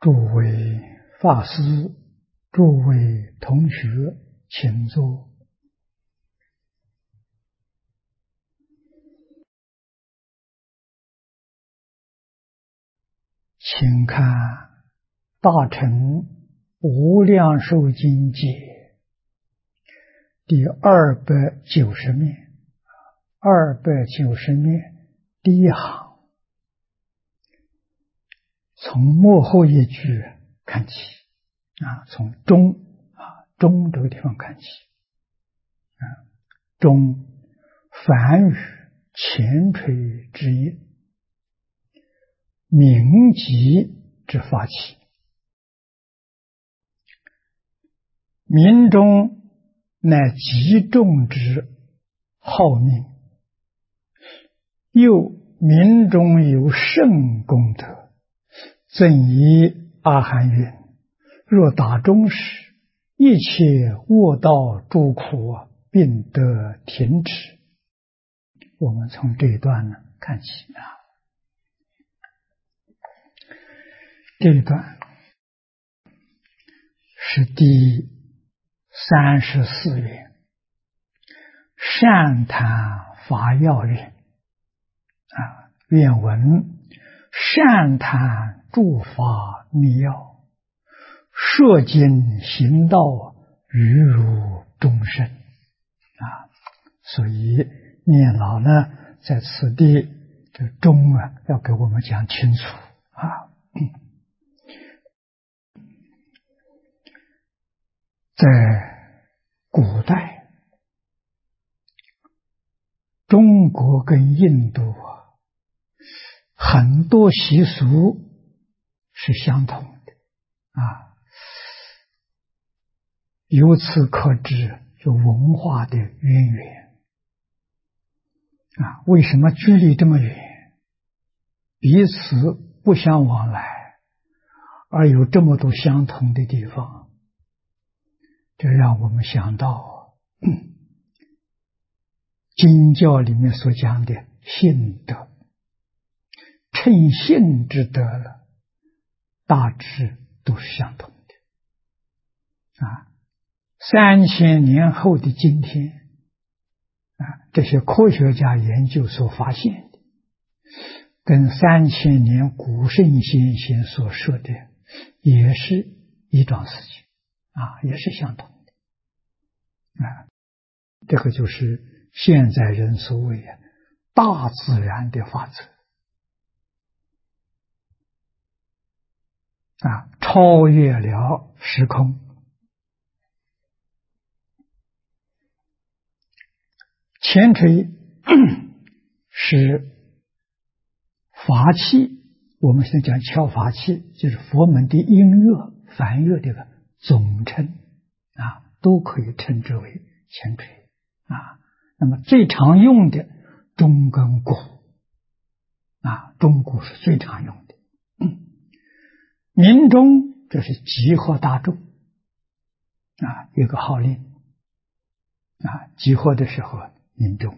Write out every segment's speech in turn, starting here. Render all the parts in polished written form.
诸位法师，诸位同学，请坐。请看《大乘无量寿经解》第290面，290面第一行，从末后一句看起，从中这个地方看起，中梵语前垂之业，明极之法起，民中乃极重之好命，又民中有甚功德，赠以阿含云：若大众时，一切卧道诸苦并得停止。我们从这一段看起这一段是第34愿，善谈法要愿愿文：善谈诸法密要，摄经行道，于如众生所以念老呢，在此地这中要给我们讲清楚在古代，中国跟印度很多习俗是相同的由此可知有文化的渊源为什么距离这么远，彼此不相往来，而有这么多相同的地方？这让我们想到经教里面所讲的信德，称信之德了，大致都是相同的3000年后的今天这些科学家研究所发现的，跟3000年古圣先贤所说的也是一桩事情也是相同的这个就是现在人所谓大自然的法则超越了时空。前垂是法器，我们现在讲敲法器，就是佛门的音乐、梵乐这个总称都可以称之为前垂那么最常用的钟跟鼓钟鼓是最常用的鸣钟这是集合大众一个号令集合的时候鸣钟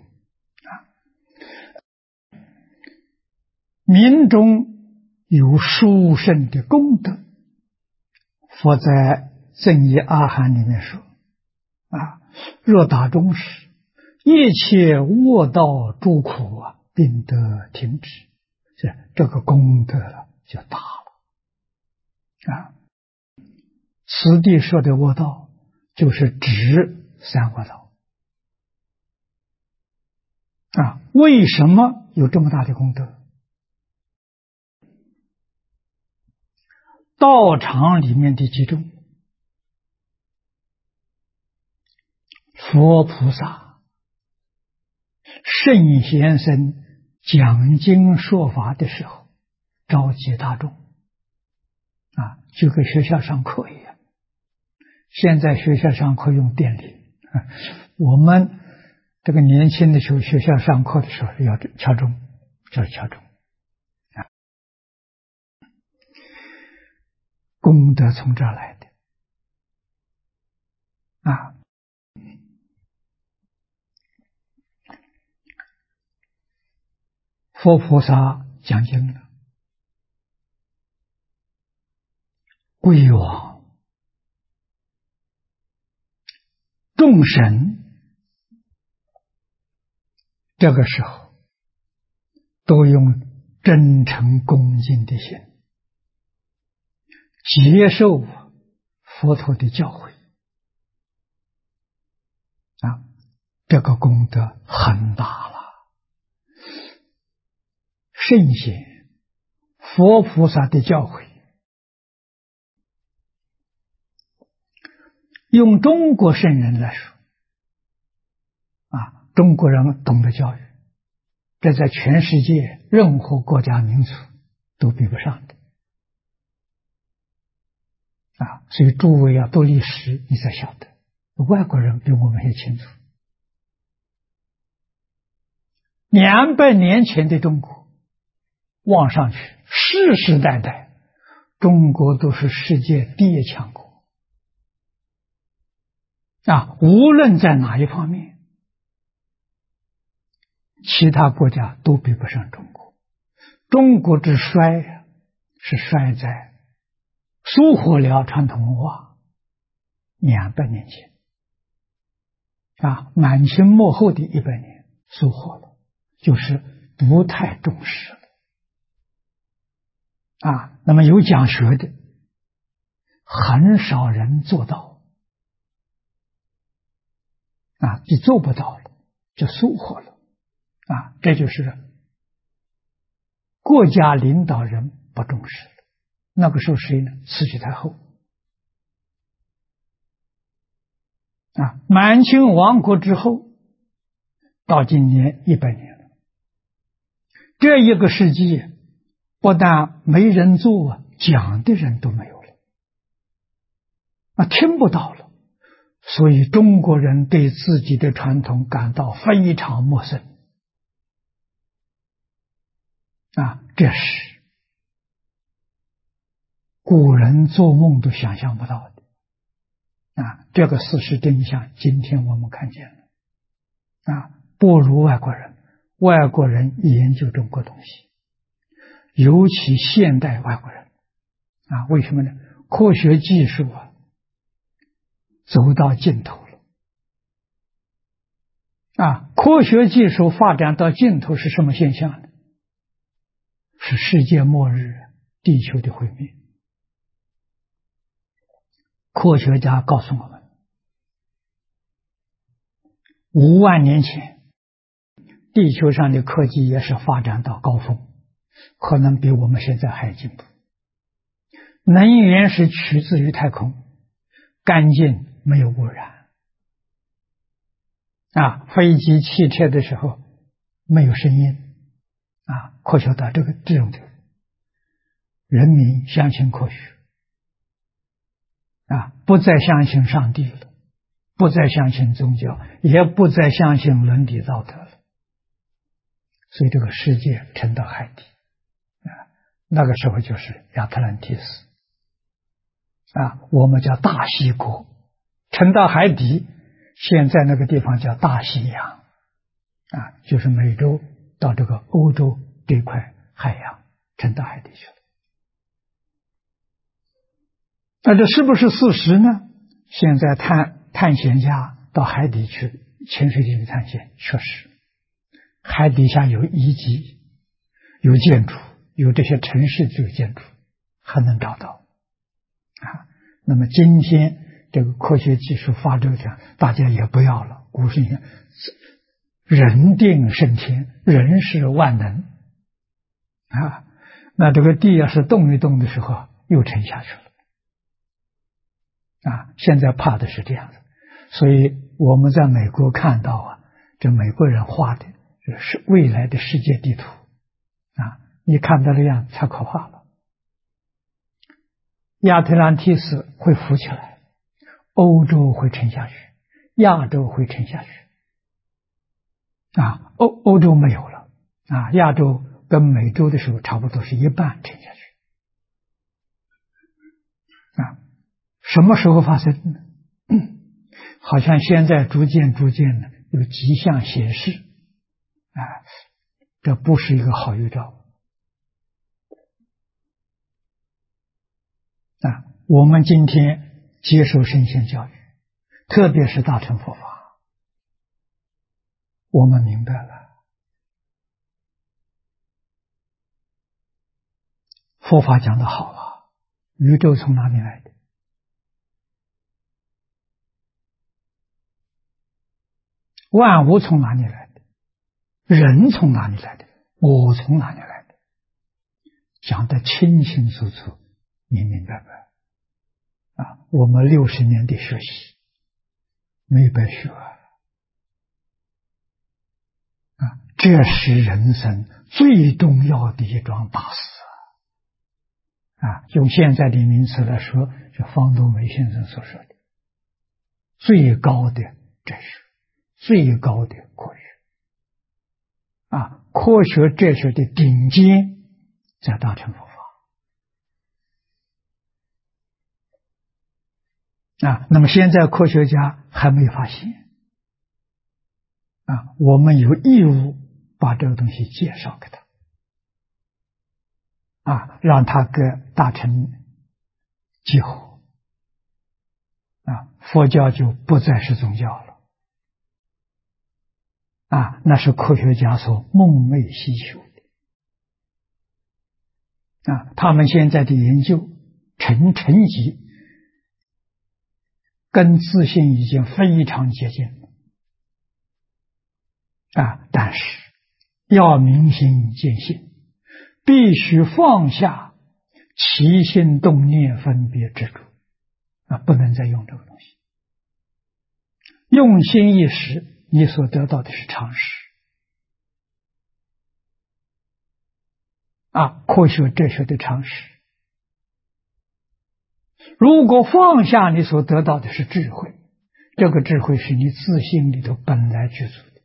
鸣钟有殊胜的功德。佛在增一阿含里面说若打钟时，一切卧道诸苦并得停止，这个功德就大了此地说的卧道就是指三卧道为什么有这么大的功德？道场里面的集中，佛菩萨、圣贤僧讲经说法的时候，召集大众就跟学校上课一样。现在学校上课用电铃我们这个年轻的时候，学校上课的时候要敲钟，就是敲钟功德从这儿来的佛菩萨讲经了， 归往众神，这个时候都用真诚恭敬的心接受佛陀的教诲啊，这个功德很大了。圣贤佛菩萨的教诲，用中国圣人来说啊，中国人懂得教育，这在全世界任何国家民族都比不上的啊！所以诸位要读历史，你才晓得，外国人比我们还清楚。200年前的中国，望上去世世代代，中国都是世界第一强国啊！无论在哪一方面，其他国家都比不上中国。中国之衰呀，是衰在疏忽了传统文化。200年前啊，满清末后的100年疏忽了，就是不太重视了啊。那么有讲学的，很少人做到啊，就做不到了，就疏忽了啊。这就是国家领导人不重视了。那个时候谁呢？慈禧太后啊。满清亡国之后，到今年100年了，这一个世纪不但没人做啊，讲的人都没有了啊，听不到了。所以中国人对自己的传统感到非常陌生啊，这是古人做梦都想象不到的啊！这个事实真相，今天我们看见了啊！不如外国人，外国人研究中国东西，尤其现代外国人啊，为什么呢？科学技术啊，走到尽头了啊！科学技术发展到尽头是什么现象呢？是世界末日，地球的毁灭。科学家告诉我们，5万年前地球上的科技也是发展到高峰，可能比我们现在还进步。能源是取自于太空，干净没有污染啊，飞机汽车的时候没有声音啊，科学到这种程度，人民相信科学啊，不再相信上帝了，不再相信宗教，也不再相信伦理道德了，所以这个世界沉到海底啊，那个时候就是亚特兰蒂斯啊，我们叫大西国，沉到海底，现在那个地方叫大西洋啊，就是美洲到这个欧洲这块海洋沉到海底去了。那这是不是事实呢？现在探险家到海底去潜水进去探险，确实海底下有遗迹，有建筑，有这些城市这个建筑还能找到啊。那么今天这个科学技术发展，大家也不要了。古圣先人定胜天，人是万能啊。那这个地要是动一动的时候，又沉下去了。啊，现在怕的是这样子，所以我们在美国看到啊，这美国人画的是未来的世界地图啊，你看到这样太可怕了。亚特兰蒂斯会浮起来，欧洲会沉下去，亚洲会沉下去啊，欧洲没有了啊，亚洲跟美洲的时候差不多是一半沉下去啊。什么时候发生呢？好像现在逐渐呢有迹象显示啊，这不是一个好预兆啊。 我们今天接受圣贤教育，特别是大乘佛法，我们明白了，佛法讲得好啊，宇宙从哪里来的？万物从哪里来的？人从哪里来的？我从哪里来的？讲得清清楚楚，明明白白。我们60年的学习没白学这是人生最重要的一桩大事用现在的名词来说，是方东梅先生所说的最高的哲学，最高的科学科学哲学的顶尖在大乘佛法那么现在科学家还没发现我们有义务把这个东西介绍给他让他跟大乘结合佛教就不再是宗教了那是科学家所梦寐希求的他们现在的研究成绩跟自信已经非常接近了但是要明心见性，必须放下起心动念分别执着不能再用这个东西，用心一时，你所得到的是常识科学哲学的常识。如果放下，你所得到的是智慧，这个智慧是你自性里头本来具足的。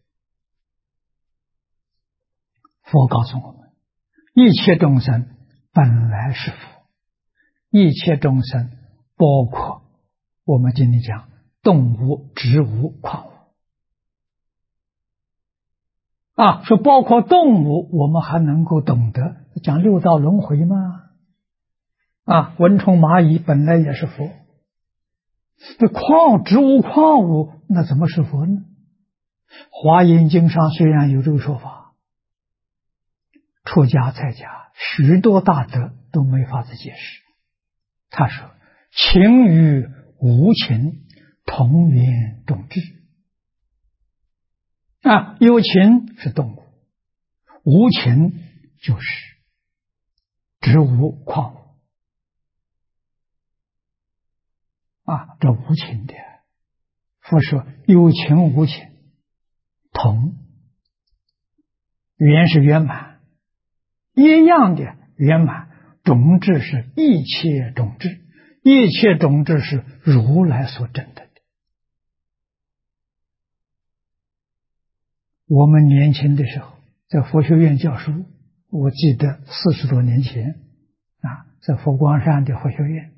佛告诉我们，一切众生本来是佛，一切众生包括我们今天讲动物、植物、矿物说包括动物，我们还能够懂得讲六道轮回吗？蚊虫蚂蚁本来也是佛，这植物矿物那怎么是佛呢？华严经上虽然有这个说法，出家在家许多大德都没法子解释。他说情与无情同源种质有情是动物，无情就是植物矿物这无情的，佛说有情无情同，圆是圆满，一样的圆满，种质是一切种质，一切种质是如来所证得的。我们年轻的时候在佛学院教书，我记得40多年前在佛光山的佛学院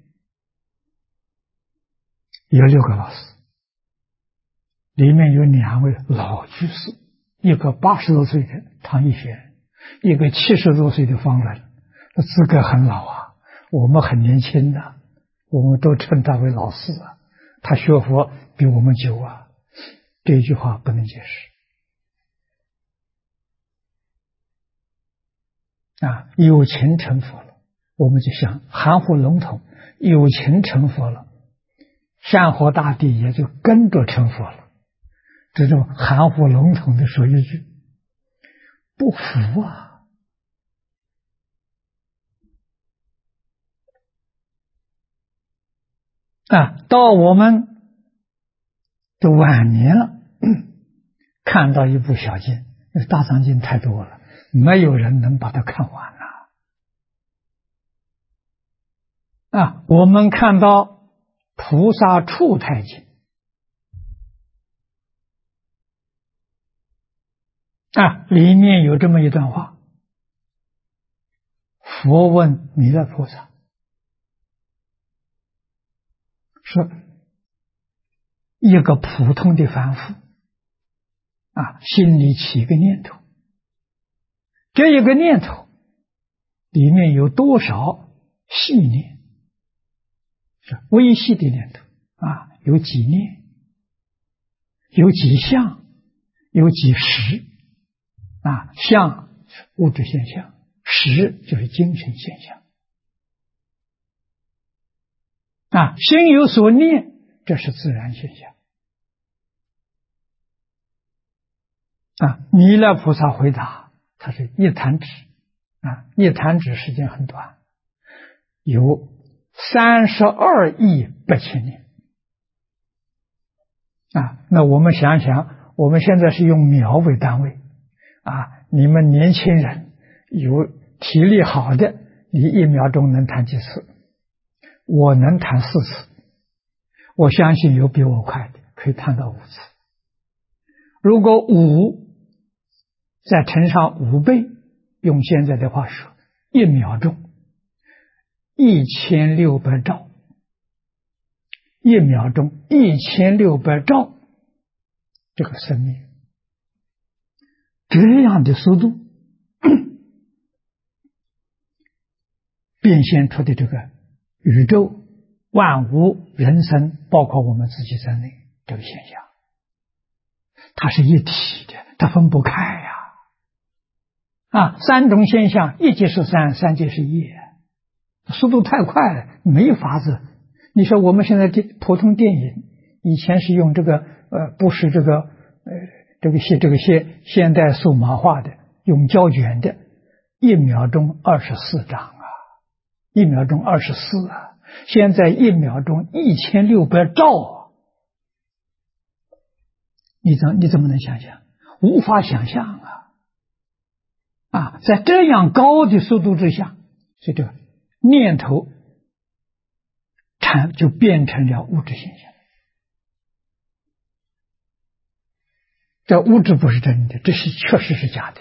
有6个老师，里面有2位老居士，一个80多岁的唐义玄，一个70多岁的方仁，资格很老我们很年轻的，我们都称他为老师他学佛比我们久这句话不能解释有情成佛了，我们就想含糊笼统，有情成佛了，山河大地也就跟着成佛了，这种含糊笼统的说一句不服到我们的晚年了看到一部小经，大藏经太多了，没有人能把它看完我们看到菩萨处太经里面有这么一段话，佛问弥勒菩萨说，一个普通的凡夫心里起一个念头，这一个念头里面有多少细念， 是微细的念头啊，有几念，有几相，有几时啊。相是物质现象，时就是精神现象啊。心有所念，这是自然现象啊。弥勒菩萨回答，他是一弹指啊，一弹指时间很短，有32亿8千年啊。那我们想想，我们现在是用秒为单位啊，你们年轻人有体力好的，你1秒钟能弹几次？我能弹4次，我相信有比我快的，可以弹到5次。如果5再乘上5倍，用现在的话说，1秒钟1600兆，1秒钟1600兆，这个生命这样的速度变现出的这个宇宙万物人生，包括我们自己在内，这个现象它是一体的，它分不开呀啊。3种现象，一即是3，三即是一，速度太快了，没法子。你说我们现在普通电影以前是用这个不是这个现代数码化的，用胶卷的，1秒钟24张啊，1秒钟24啊。现在1秒钟1600兆啊，你怎么能想象？无法想象啊！在这样高的速度之下，所以这个念头就变成了物质现象。这物质不是真的，这是确实是假的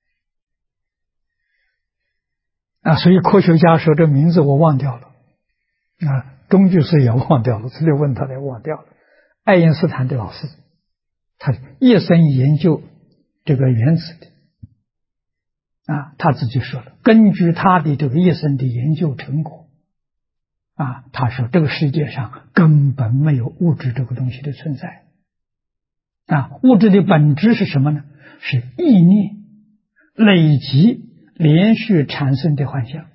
啊！所以科学家说这名字我忘掉了啊，钟居士也忘掉了，这里问他也忘掉了。爱因斯坦的老师，他一生研究这个原子的啊，他自己说了，根据他的这个一生的研究成果啊，他说这个世界上根本没有物质这个东西的存在啊。物质的本质是什么呢？是意念累积连续产生的幻象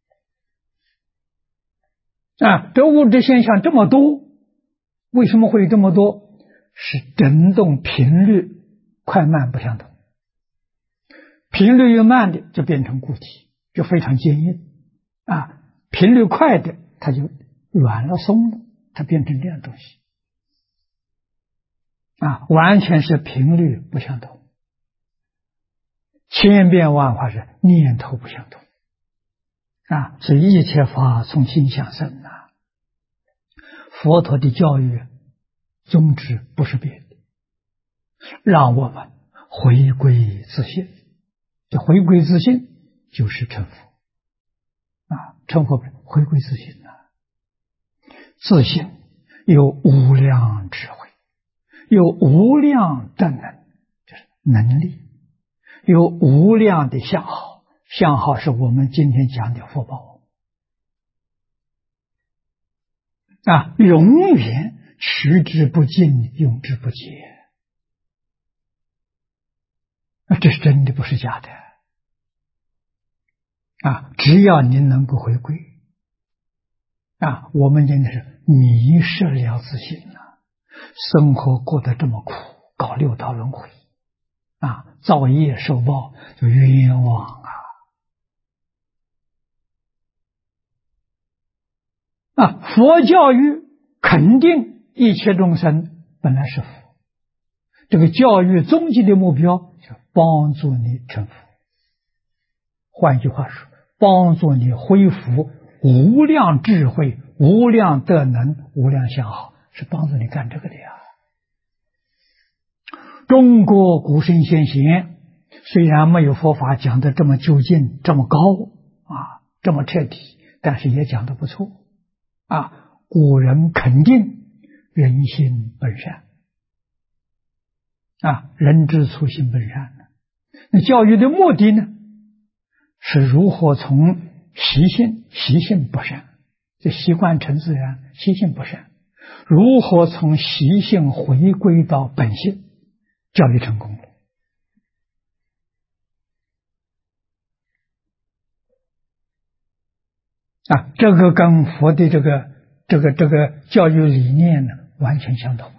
啊。这物质现象这么多，为什么会有这么多？是振动频率快慢不相同，频率越慢的就变成固体，就非常坚硬啊。频率快的它就软了松了，它变成这样东西啊，完全是频率不相同，千变万化是念头不相同啊。所以一切法从心想生啊。佛陀的教育宗旨不是别的，让我们回归自信。这回归自信就是成佛啊，成佛回归自信啊。自信有无量智慧，有无量的就是能力，有无量的相好，相好是我们今天讲的福报啊，永远取之不尽，用之不竭啊，这是真的，不是假的啊。只要您能够回归啊，我们真的是迷失了自信了，生活过得这么苦，搞6道轮回啊，造业受报就冤枉啊！佛教育肯定一切众生本来是佛，这个教育终极的目标是帮助你成佛。换句话说，帮助你恢复无量智慧、无量德能、无量相好，是帮助你干这个的呀。中国古圣先贤虽然没有佛法讲得这么究竟、这么高啊，这么彻底，但是也讲得不错啊。古人肯定人心本善啊，人之初性本善。那教育的目的呢，是如何从习性不善， 这习惯成自然，习性不善。如何从习性回归到本性，教育成功了。这个跟佛的这个教育理念呢完全相同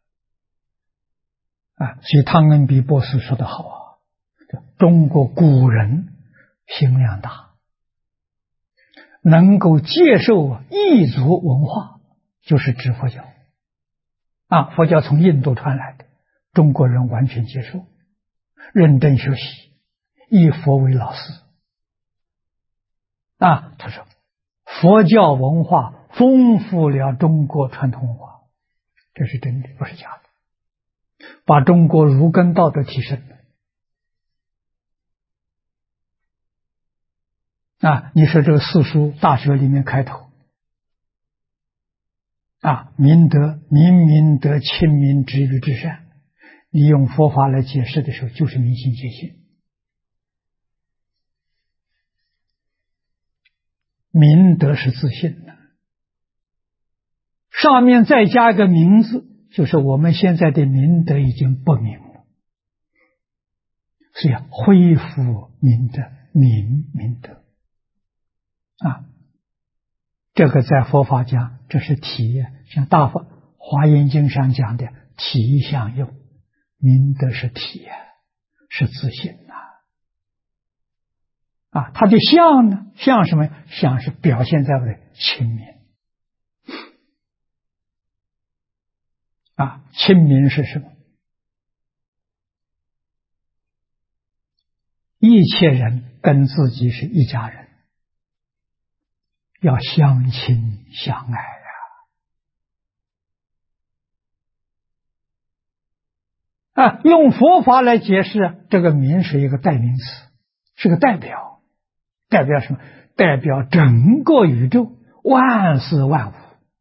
所以汤恩比博士说得好中国古人心量大，能够接受异族文化，就是指佛教佛教从印度传来的，中国人完全接受，认真学习，以佛为老师他说佛教文化丰富了中国传统文化，这是真的，不是假的，把中国儒根道德提升了你说这个四书大学里面开头明德、明德、亲民、止于至善，你用佛法来解释的时候，就是明心见性。明德是自信的，上面再加一个名字，就是我们现在的明德已经不明了，所以恢复明德，明德这个在佛法讲，这是体，像大法华严经上讲的体相用，明德是体是自信它的相呢？相什么？相是表现在我的亲民亲民是什么？一切人跟自己是一家人，要相亲相爱用佛法来解释，这个民是一个代名词，是个代表什么？代表整个宇宙万事万物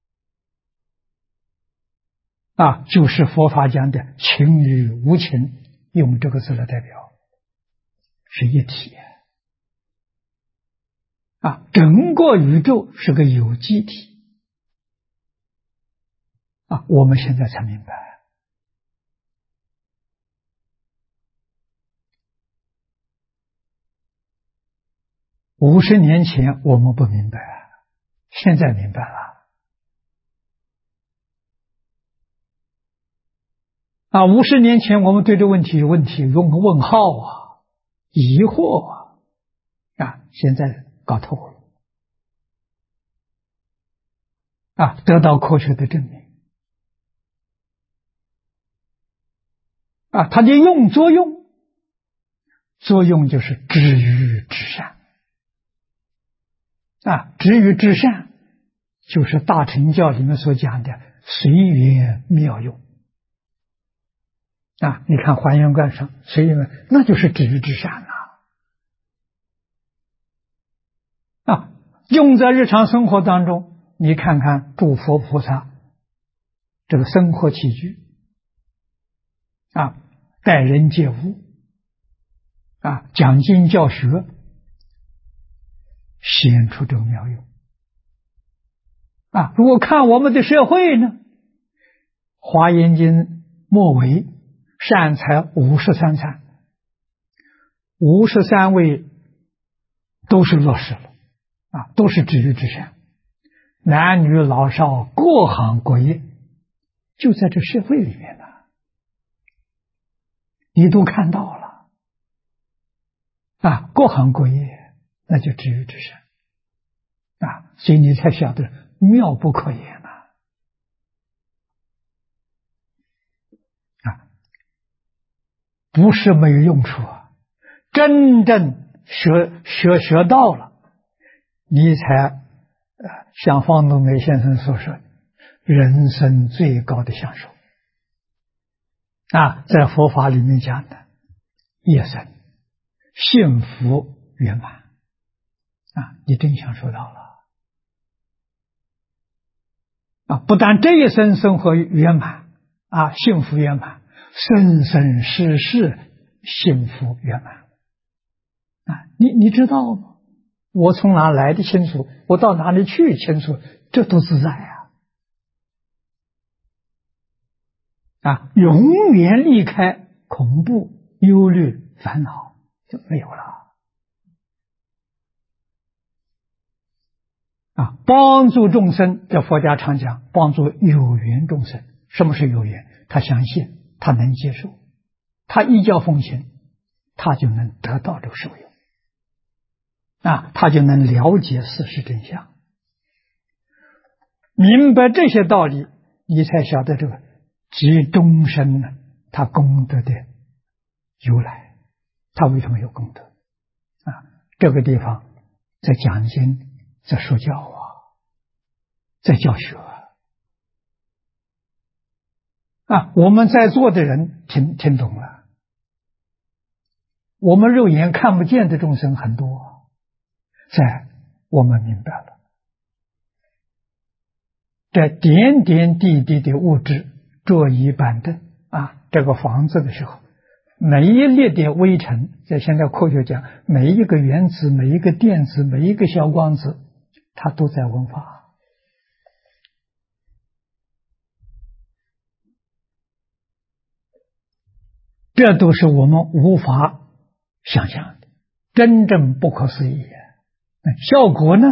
就是佛法讲的情与无情，用这个字来代表，是一体整个宇宙是个有机体我们现在才明白50年前我们不明白现在明白了50年前我们对这问题用个问号疑惑现在搞透了得到科学的证明它的作用就是止于至善止于至善就是大乘教里面所讲的随缘妙用你看还原观上随缘，那就是止于至善用在日常生活当中，你看看诸佛菩萨这个生活起居待人接物讲经教学，显出这个妙用如果看我们的社会呢，华严经末尾善财53参，53位都是落实了都是止于至善，男女老少各行各业就在这社会里面你都看到了各行各业那就止于至善所以你才晓得妙不可言不是没有用处真正学到了，你才像方东梅先生所说，人生最高的享受在佛法里面讲的业生幸福圆满你真享受到了不但这一生生活圆满幸福圆满，生生世世幸福圆满你知道吗？ 我从哪来的清楚，我到哪里去清楚，这都自在永远离开恐怖、忧虑、烦恼就没有了帮助众生，这佛家常讲，帮助有缘众生。什么是有缘？他相信，他能接受，他依教奉行，他就能得到这个受用他就能了解事实真相，明白这些道理，你才晓得这个即终身呢，他功德的由来，他为什么有功德这个地方在讲经，在说教在教学我们在座的人听懂了，我们肉眼看不见的众生很多，我们明白了，这点点滴滴的物质，桌椅板凳这个房子的时候，每一粒的微尘，在现在科学讲，每一个原子，每一个电子，每一个小光子，它都在闻法这都是我们无法想象的，真正不可思议效果呢，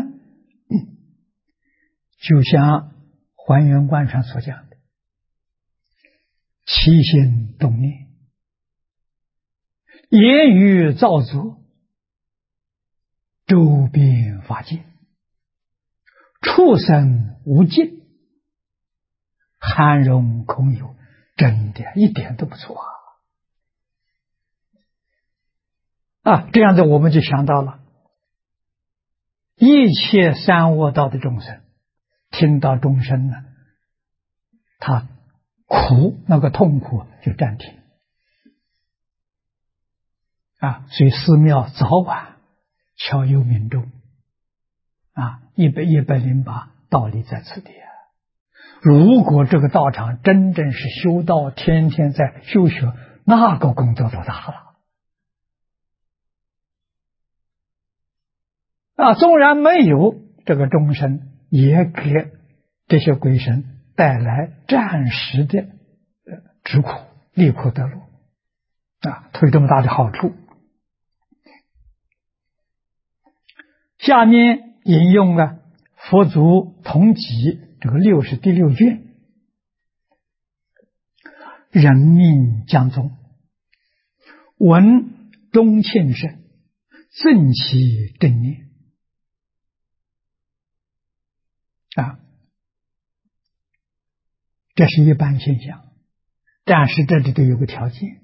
就像还原观上所讲的，起心动念，言语造作，周边法界，畜生无尽，含容空有，真的一点都不错这样子我们就想到了，一切三恶道的众生听到众生呢，他苦，那个痛苦就暂停所以寺庙早晚敲幽冥钟108道理在此地如果这个道场真正是修道，天天在修学，那个功德多大了纵然没有这个众生，也给这些鬼神带来暂时的止苦，离苦得乐推这么大的好处。下面引用佛祖同集这个第六卷，人命将终，闻钟磬声，正其正念这是一般现象，但是这里都有个条件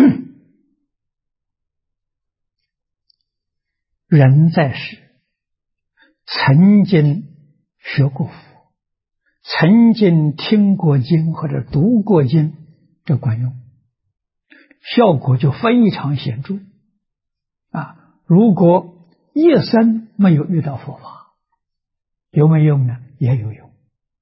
人在世曾经学过佛，曾经听过经或者读过经，这管用，效果就非常显著如果一生没有遇到佛法，有没有用呢？也有用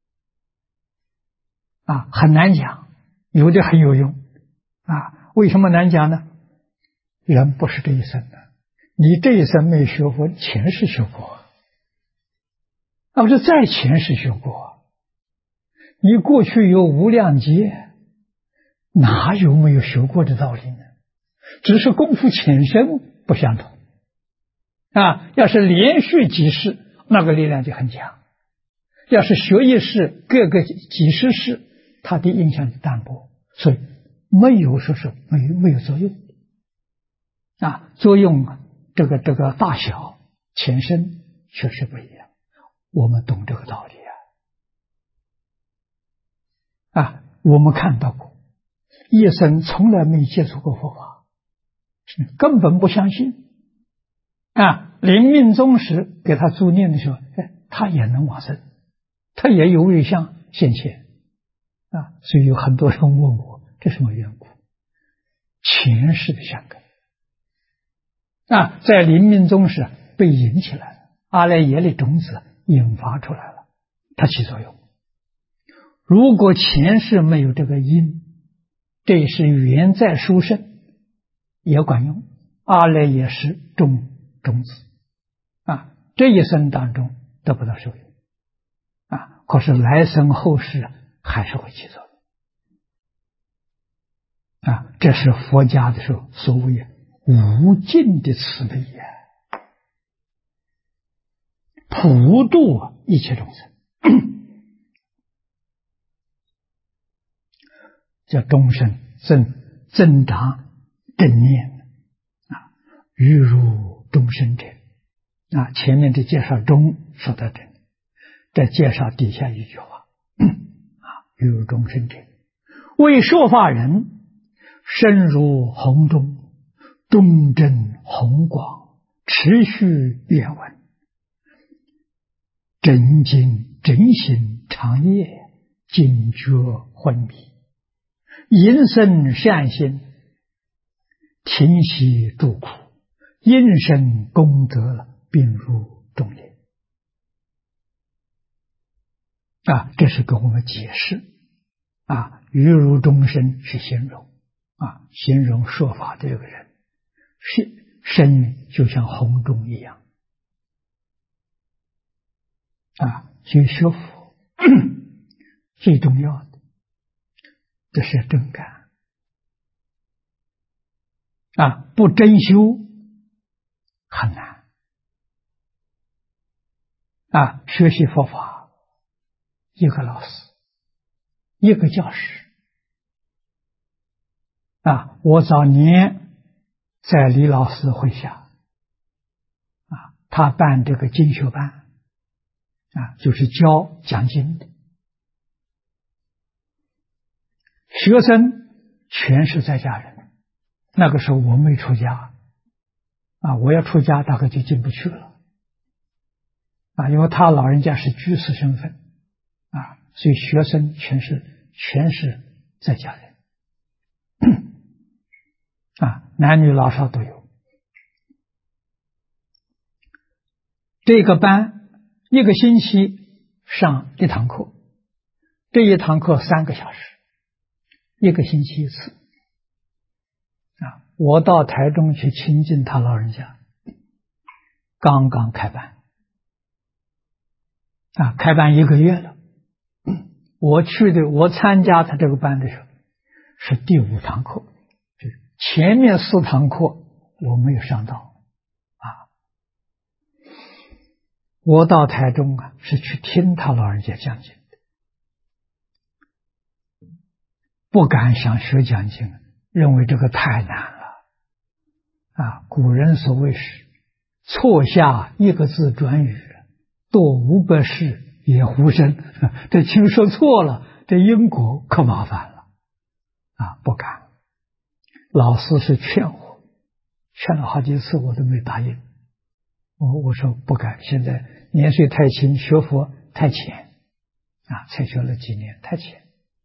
很难讲，有的很有用为什么难讲呢？人不是这一生的，你这一生没学佛，前世学过不是在前世学过，你过去有无量劫，哪有没有学过的道理呢？只是功夫浅深不相同要是连续几世，那个力量就很强，要是学一世，各个几十世，它的影响就淡薄，所以没有说是没有作用作用这个大小浅深确实不一样，我们懂这个道理我们看到过，一生从来没接触过佛法，根本不相信临命终时给他助念的时候，他也能往生，他也有为相现前所以有很多人问我这什么缘故，前世的相根在临命终时被引起来了，阿赖耶的种子引发出来了，它起作用。如果前世没有这个因，这是缘在殊胜也管用，阿赖耶识种子这一生当中得不到受用啊，可是来生后世还是会起作用啊。这是佛家的时候所谓无尽的慈悲呀，普度一切众生，叫众生增长正念啊，欲入众生者啊。前面的介绍中说到这里，再介绍底下一句话啊，欲入众生者，为说法人深入宏中，中正宏广，持续愿闻，真经真心长夜，警觉昏迷，引生善心，停息诸苦，因生功德，并入众业啊。这是给我们解释啊，欲入众生是形容啊，形容说法这个人是声音就像洪钟一样啊。所以学佛最重要的这是真感啊，不真修很难啊。学习佛法，一个老师，一个教师啊。我早年在李老师会下啊，他办这个经学班啊，就是教讲经的，学生全是在家人。那个时候我没出家啊，我要出家大概就进不去了啊，因为他老人家是居士身份啊，所以学生全是在家人啊，男女老少都有。这个班一个星期上一堂课，这一堂课3个小时，一个星期一次啊。我到台中去亲近他老人家，刚刚开班啊，开班1个月了。我参加他这个班的时候是第5堂课，就是前面4堂课我没有上到啊。我到台中啊，是去听他老人家讲经的，不敢想学讲经，认为这个太难了啊。古人所谓是错下1个字转语，堕500世也无声，这听说错了，这因果可麻烦了啊，不敢。老师是劝我，劝了好几次我都没答应。我说不敢，现在年岁太轻，学佛太浅啊，才学了几年，太浅。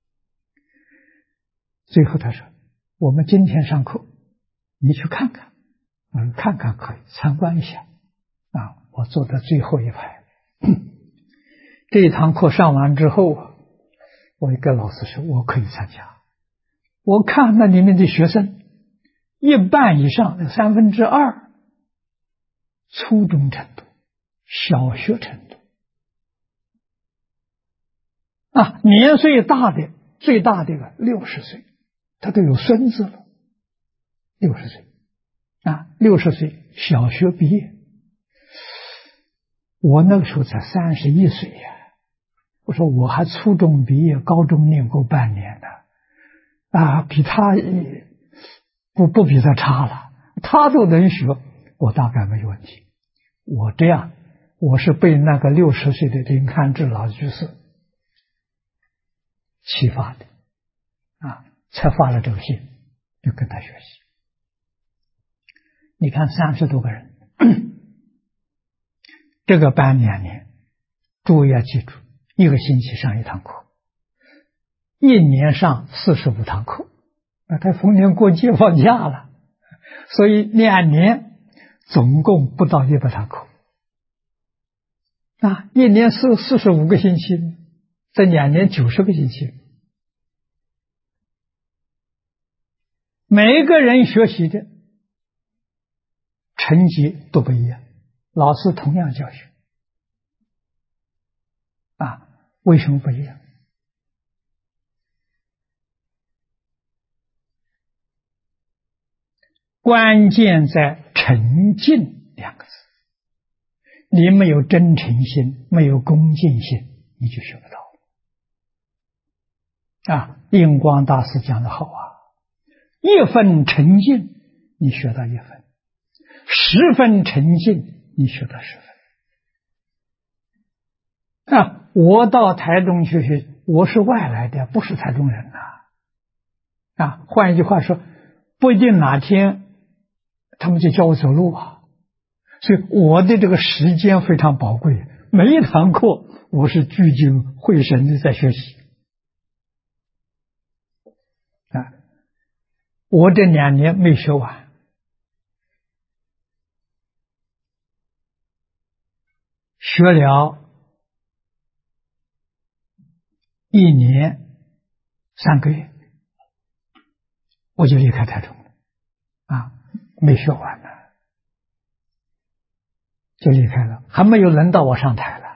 最后他说，我们今天上课你去看看。我说看看可以，参观一下啊。我坐在最后一排这一堂课上完之后，我也跟老师说我可以参加。我看那里面的学生一半以上2/3初中程度，小学程度啊，年岁大的最大的60岁，他都有孙子了，60岁啊，60岁小学毕业。我那个时候才31岁呀，我说我还初中毕业，高中念过半年的啊，比他不比他差了，他都能学，我大概没有问题。我这样，我是被那个60岁的林汉志老居士启发的啊，才发了这个心，就跟他学习。你看30多个人，这个班2年，诸位要记住，一个星期上1堂课，1年上45堂课，他逢年过节放假了，所以2年总共不到100堂课啊，1年是45个星期，这2年90个星期，每一个人学习的成绩都不一样老师同样教学啊，为什么不一样？关键在沉静两个字，你没有真诚心，没有恭敬心，你就学不到啊。印光大师讲的好啊，一分沉静你学到一分，10分沉静你学到10分啊。我到台中去，我是外来的，不是台中人啊。换一句话说，不一定哪天他们就教我走路啊，所以我的这个时间非常宝贵，每一堂课我是聚精会神的在学习啊。我这2年没学完，学了1年3个月，我就离开台中了啊，没学完呢，就离开了，还没有轮到我上台了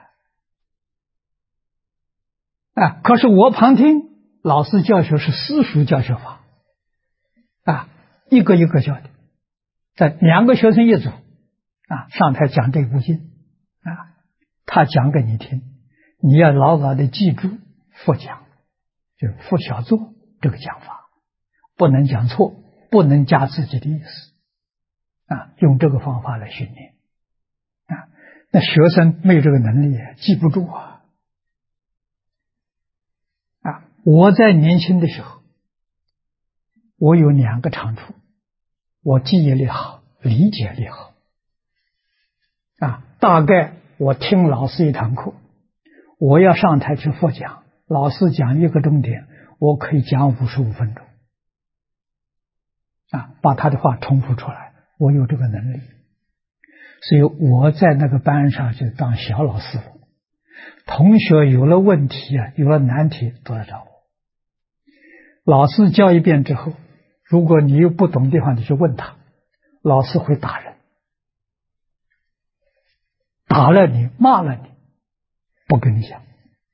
啊。可是我旁听，老师教学是私塾教学法啊，一个一个教的，在2个学生一组啊，上台讲这部经啊，他讲给你听，你要牢牢的记住佛讲，就是佛小做这个讲法，不能讲错，不能加自己的意思啊，用这个方法来训练啊。那学生没有这个能力，记不住啊。我在年轻的时候，我有2个长处，我记忆力好，理解力好啊。大概我听老师一堂课，我要上台去佛讲，老师讲1个钟点，我可以讲55分钟啊，把他的话重复出来，我有这个能力。所以我在那个班上就当小老师傅，同学有了问题啊，有了难题都来找我。老师教一遍之后，如果你有不懂的地方，你去问他，老师会打人，打了你，骂了你，不跟你讲。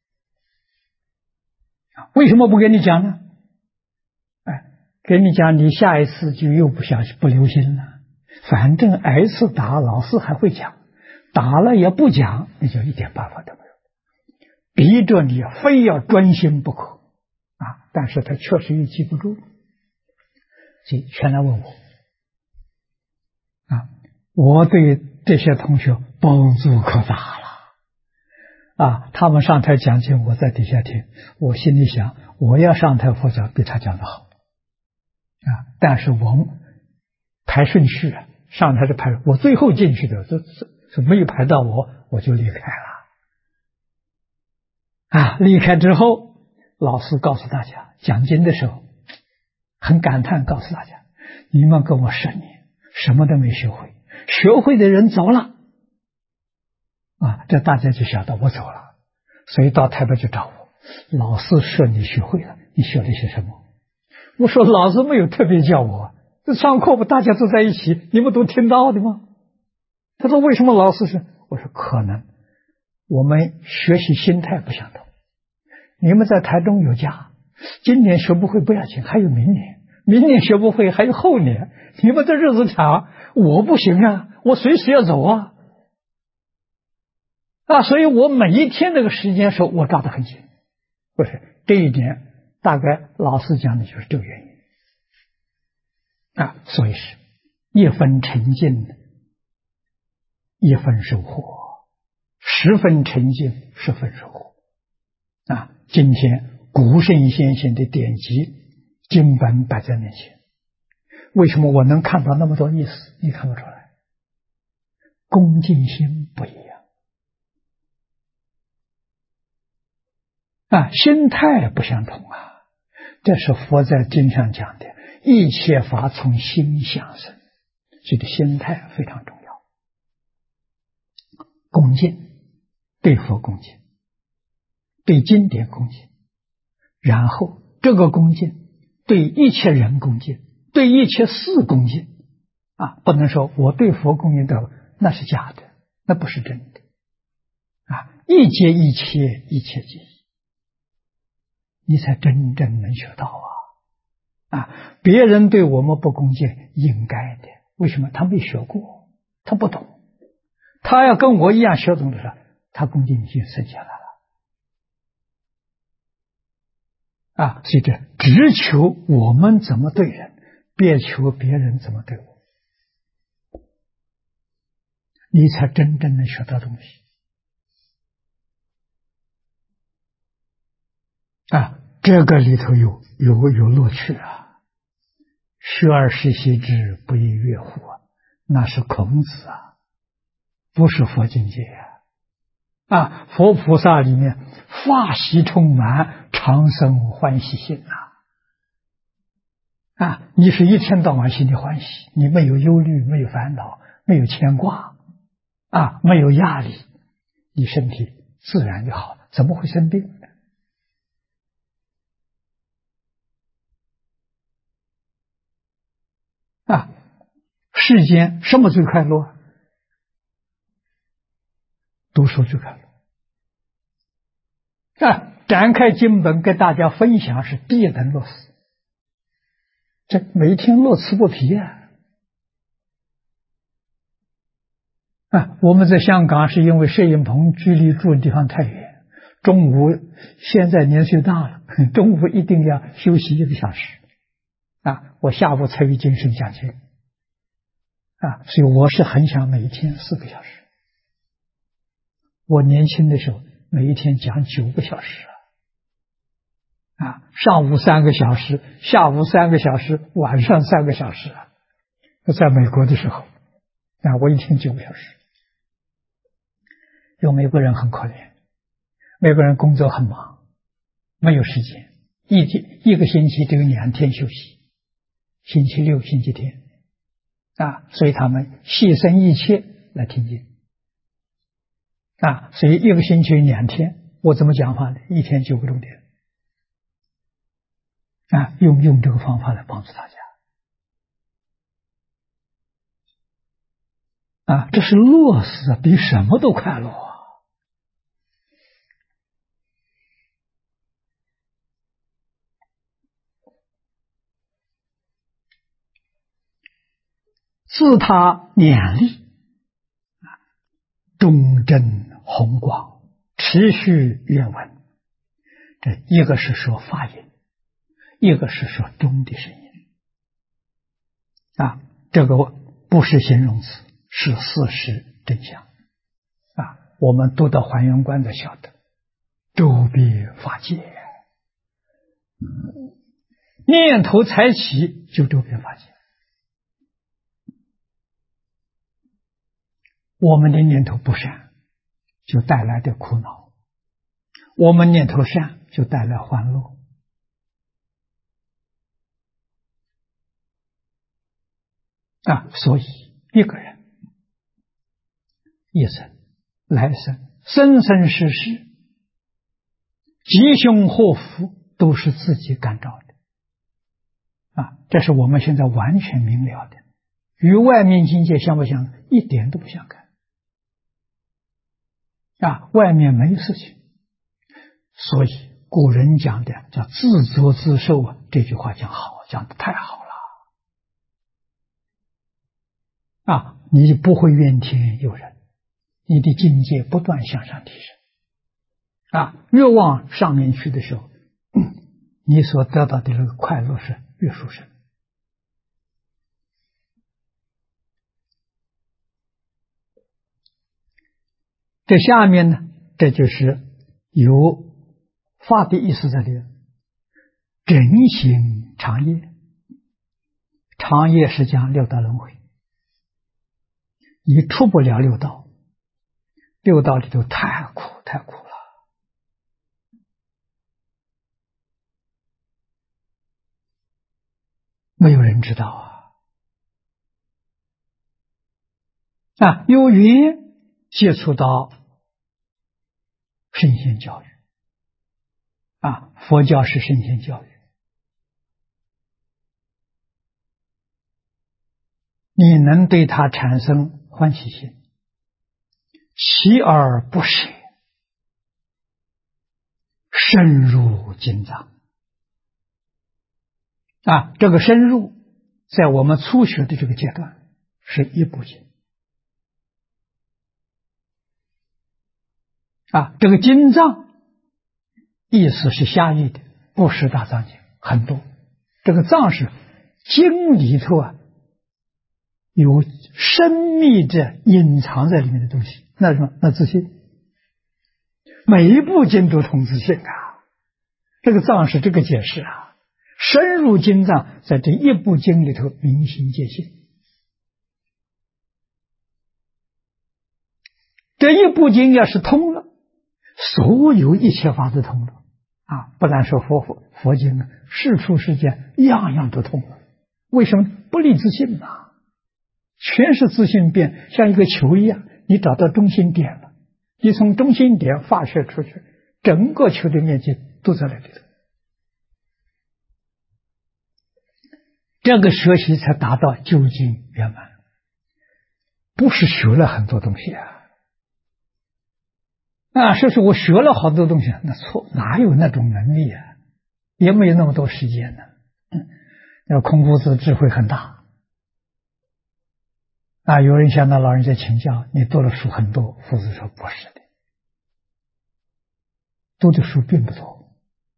为什么不跟你讲呢？跟你讲，你下一次就又不想不留心了。反正挨次打，老师还会讲，打了也不讲，你就一点办法都没有，逼着你非要专心不可啊！但是他确实又记不住，所以全来问我啊！我对这些同学帮助可大了啊！他们上台讲经，我在底下听，我心里想，我要上台佛讲比他讲的好啊！但是我们排顺序啊，上台是排，我最后进去的，这没有排到我就离开了啊！离开之后，老师告诉大家，讲经的时候很感叹，告诉大家，你们跟我10年，什么都没学会，学会的人走了啊！这大家就晓得我走了，所以到台北就找我，老师说你学会了，你学了些什么？我说老师没有特别教我，这上课不大家都在一起，你们都听到的吗？他说为什么老师是？我说可能我们学习心态不相同，你们在台中有家，今年学不会不要紧，还有明年，明年学不会还有后年，你们这日子长，我不行啊，我随时要走啊！所以我每一天那个时间时候我抓得很紧，不是这一点，大概老师讲的就是这个原因啊。所以是1分沉静1分收获，10分沉静10分收获啊。今天古圣先贤的典籍经本摆在面前，为什么我能看到那么多意思？你看不出来，恭敬心不一样啊，心态不相同啊。这是佛在经上讲的，一切法从心想生，这个心态非常重要。恭敬，对佛恭敬，对经典恭敬，然后这个恭敬对一切人恭敬，对一切事恭敬啊，不能说我对佛恭敬的那是假的， 那不是真的啊！一切一切，一切皆一，你才真正能学到啊！别人对我们不恭敬，应该的。为什么？他没学过，他不懂。他要跟我一样学懂的时候，他恭敬心生下来了啊！所以这只求我们怎么对人，别求别人怎么对我，你才真正能学到东西啊！这个里头有乐趣啊！学而时习之，不亦说乎啊！那是孔子啊，不是佛境界啊！佛菩萨里面法喜充满，常生欢喜心啊！你是一天到晚心里欢喜，你没有忧虑，没有烦恼，没有牵挂啊，没有压力，你身体自然就好了，怎么会生病呢？啊！世间什么最快乐？读书最快乐啊！展开经本跟大家分享是第一等乐事，这每一天乐此不疲啊！我们在香港是因为摄影棚距离住的地方太远，中午现在年岁大了，中午一定要休息1个小时啊！我下午才有精神讲经啊！所以我是很想每一天4个小时。我年轻的时候每一天讲9个小时啊，上午3个小时，下午3个小时，晚上3个小时啊！在美国的时候啊，我一天9个小时。有美国人很可怜，美国人工作很忙，没有时间，一个星期只有2天休息，星期六、星期天啊，所以他们牺牲一切来听经啊，所以一个星期2天，我怎么讲法呢？一天9个钟点啊，用这个方法来帮助大家啊，这是乐事啊，比什么都快乐啊！自他勉励，忠贞宏广，持续愿闻。这一个是说法音，一个是说钟的声音啊，这个不是形容词，是事实真相啊。我们读到还原观的晓得，周必法界，念头才起就周边法界。我们的念头不善，就带来的苦恼；我们念头善，就带来欢乐。啊，所以一个人一生、来生、生生世世，吉凶祸福都是自己感召的啊，这是我们现在完全明了的，与外面境界相不相？一点都不相干啊，外面没有事情，所以古人讲的叫自作自受啊，这句话讲好，讲的太好了啊，你不会怨天尤人，你的境界不断向上提升啊，越往上面去的时候，你所得到的这个快乐是越殊胜。这下面呢，这就是有法的意思在里面，真行长业，长业是讲六道轮回，你出不了六道，六道里头太苦太苦了没有人知道啊！有缘接触到圣贤教育啊，佛教是圣贤教育，你能对他产生欢喜心， 锲而不舍，深入经藏。这个深入，在我们初学的这个阶段，是一部经。这个经藏意思是狭义的，不是大藏经，很多。这个藏是经里头有深密的隐藏在里面的东西。那什么？那自信。每一部经都通自信这个藏是这个解释深入经藏，在这一部经里头明心见性。这一部经要是通了，所有一切法都通了不但说佛经世出世间样样都通了。为什么？不离自信全是自信变，像一个球一样，你找到中心点了，你从中心点发射出去，整个球的面积都在那里头。这个学习才达到究竟圆满，不是学了很多东西说是我学了好多东西，那错，哪有那种能力也没有那么多时间呢。孔夫子智慧很大有人向那老人家请教，你读了书很多，夫子说不是的，读的书并不多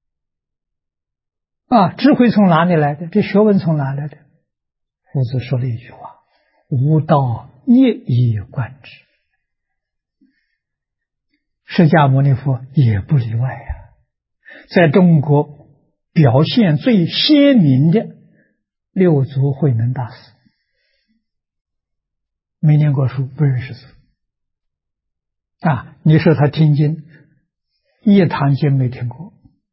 智慧从哪里来的？这学问从哪来的？夫子说了一句话：吾道一以贯之。释迦牟尼佛也不例外在中国表现最鲜明的六祖慧能大师，没念过书，不认识字你说他听经，一堂经没听过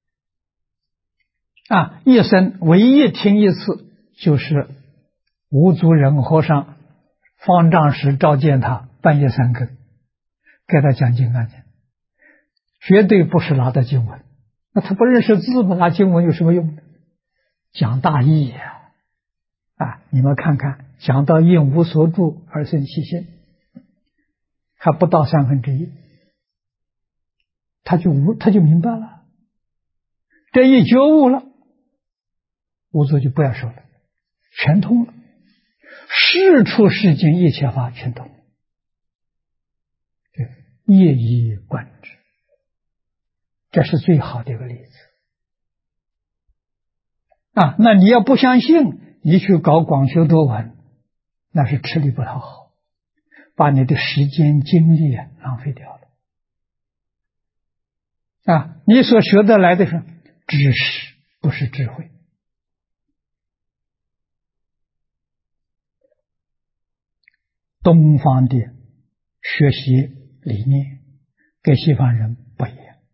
一生唯一听一次，就是无足忍和尚方丈时召见他，半夜三更给他讲经看经，绝对不是拿的经文，那他不认识字吗？拿经文有什么用呢？讲大义你们看看，讲到应无所住而生其心，还不到1/3，他就明白了，这一觉悟了，无足就不要说了，全通了，世出世间一切法全通了，一以贯之，这是最好的一个例子那你要不相信，你去搞广修多闻，那是吃力不讨好，把你的时间精力浪费掉了你所学得来的是知识，不是智慧。东方的学习理念跟西方人不一样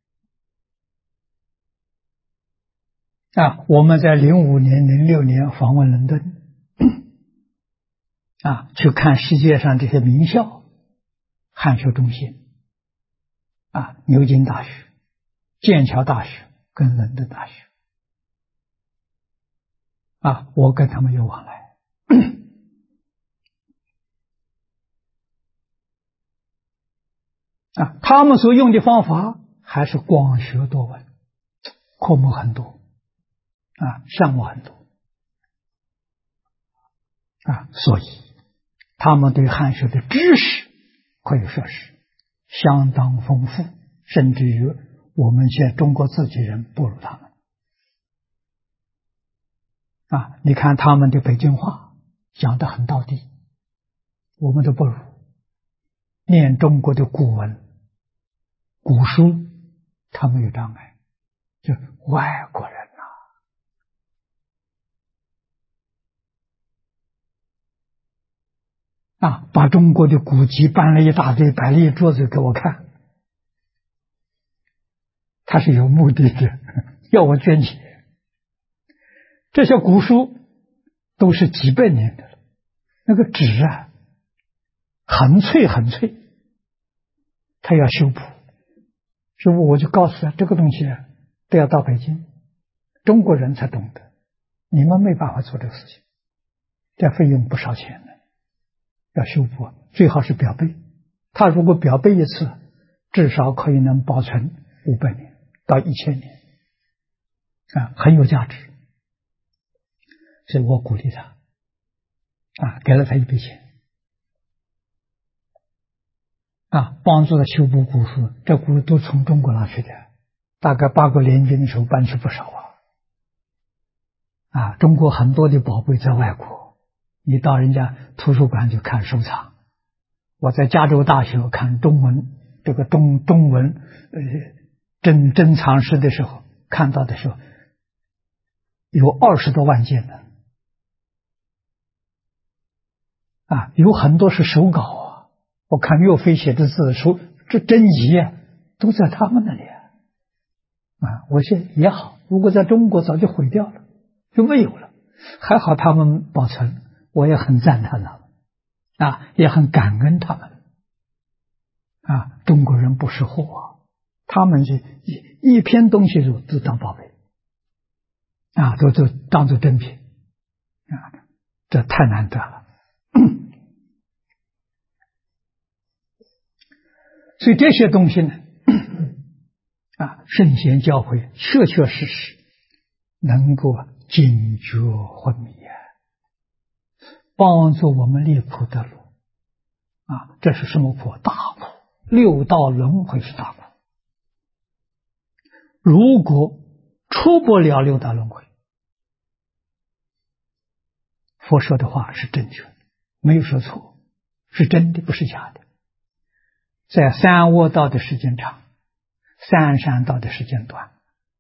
我们在05年、06年访问伦敦去看世界上这些名校，汉学中心牛津大学、剑桥大学跟伦敦大学我跟他们有往来他们所用的方法还是广学多闻，科目很多项目很多所以他们对汉学的知识可以说是相当丰富，甚至于我们现在中国自己人不如他们你看他们的北京话讲得很道地，我们都不如。念中国的古文古书，他们有障碍，就外国人把中国的古籍搬了一大堆，摆了一桌子给我看，他是有目的的，要我捐钱。这些古书都是几百年的了，那个纸很脆很脆，他要修补。师父我就告诉他，这个东西都要到北京，中国人才懂得，你们没办法做这个事情，这费用不少钱的，要修补，最好是裱背他如果裱背一次，至少可以能保存500年到1000年，很有价值。所以我鼓励他，给了他一笔钱，帮助他修补古书。这古书都从中国拿去的，大概8国联军的时候搬去不少中国很多的宝贝在外国，你到人家图书馆去看收藏。我在加州大学看中文这个中文珍藏室的时候，看到的时候有20多万件呢，有很多是手稿我看岳飞写的字这真迹都在他们那里我说也好，如果在中国早就毁掉了，就没有了，还好他们保存，我也很赞叹他们也很感恩他们中国人不识货他们就一篇东西都当宝贝都当作珍品这太难得了。所以这些东西呢圣贤教诲确确实实能够警觉昏迷帮助我们离苦得乐这是什么苦？大苦，6道轮回是大苦。如果出不了6道轮回，佛说的话是正确的，没有说错，是真的，不是假的。在三恶道的时间长，三善道的时间短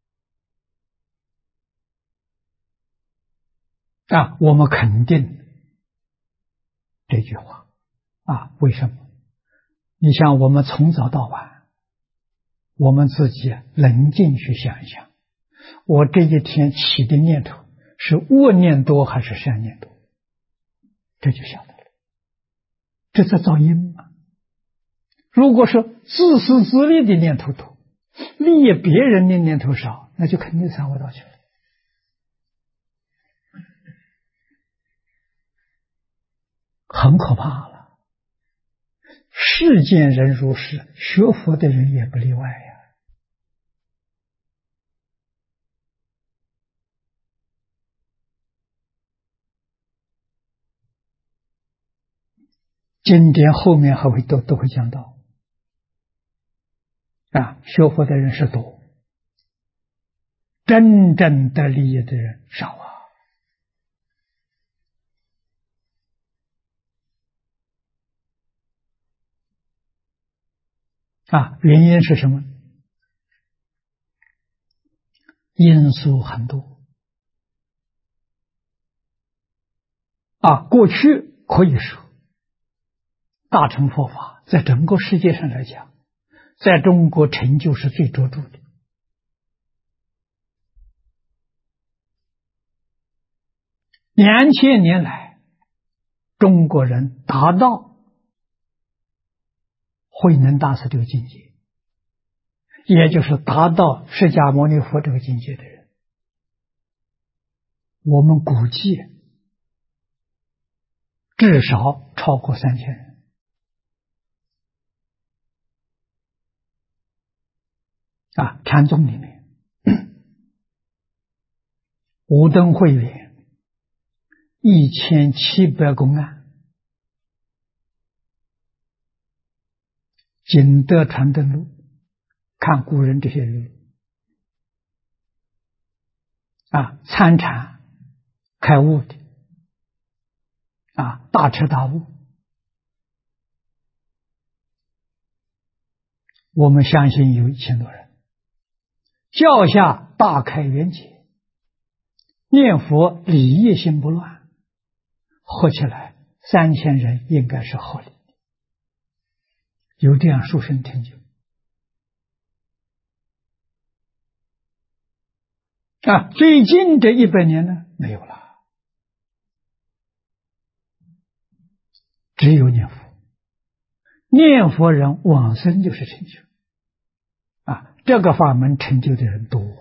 我们肯定这句话为什么？你像我们从早到晚，我们自己冷静去想一想，我这一天起的念头是恶念多还是善念多，这就晓得了。这在造因嘛。如果是自私自利的念头多，利益别人的念头少，那就肯定三恶道去了。很可怕了。世间人如是，学佛的人也不例外呀。经典后面还会都会讲到学佛的人是多，真正得利益的人少原因是什么？因素很多过去可以说大乘佛法在整个世界上来讲，在中国成就是最卓著的。2000年来，中国人达到慧能大师这个境界，也就是达到释迦牟尼佛这个境界的人，我们估计至少超过3000人。禅宗里面，五灯会员1700公案，景德传灯录，看古人这些人参禅开悟的大彻大悟，我们相信有1000多人，教下大开圆解，念佛礼业心不乱，合起来3000人应该是合理的，有这样殊胜成就最近这100年呢，没有了，只有念佛。念佛人往生就是成就这个法门成就的人多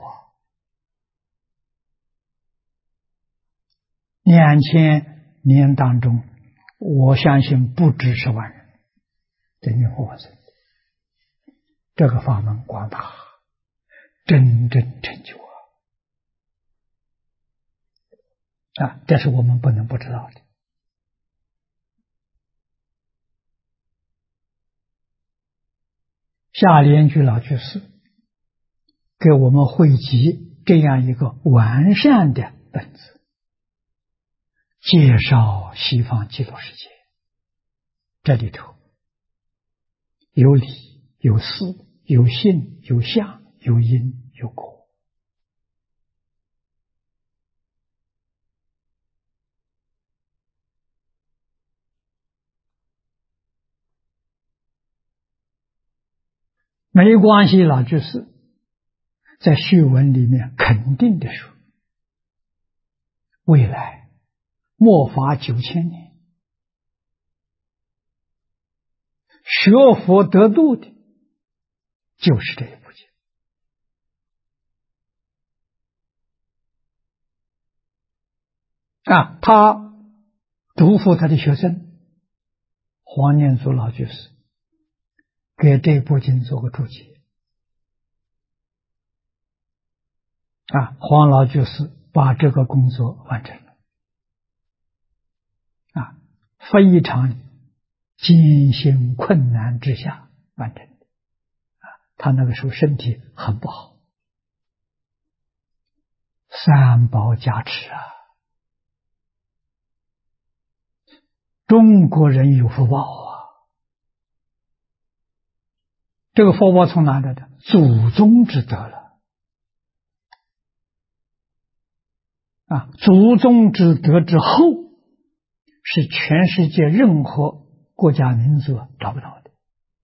2000年当中，我相信不止10万人， 这念佛往生，这个法门广大，真正成就这是我们不能不知道的。夏莲居老居士给我们汇集这样一个完善的本子，介绍西方极乐世界。这里头有理有事有性有相有因有果。没关系，老居士在序文里面肯定的说，未来末法9000年，学佛得度的就是这一部经。他嘱咐他的学生黄念祖老居士给这部经做个注解。黄老居士把这个工作完成了，非常艰辛困难之下完成的。他那个时候身体很不好，三宝加持中国人有福报这个福报从哪来的？祖宗之德了。祖宗之德之后，是全世界任何国家民族找不到的。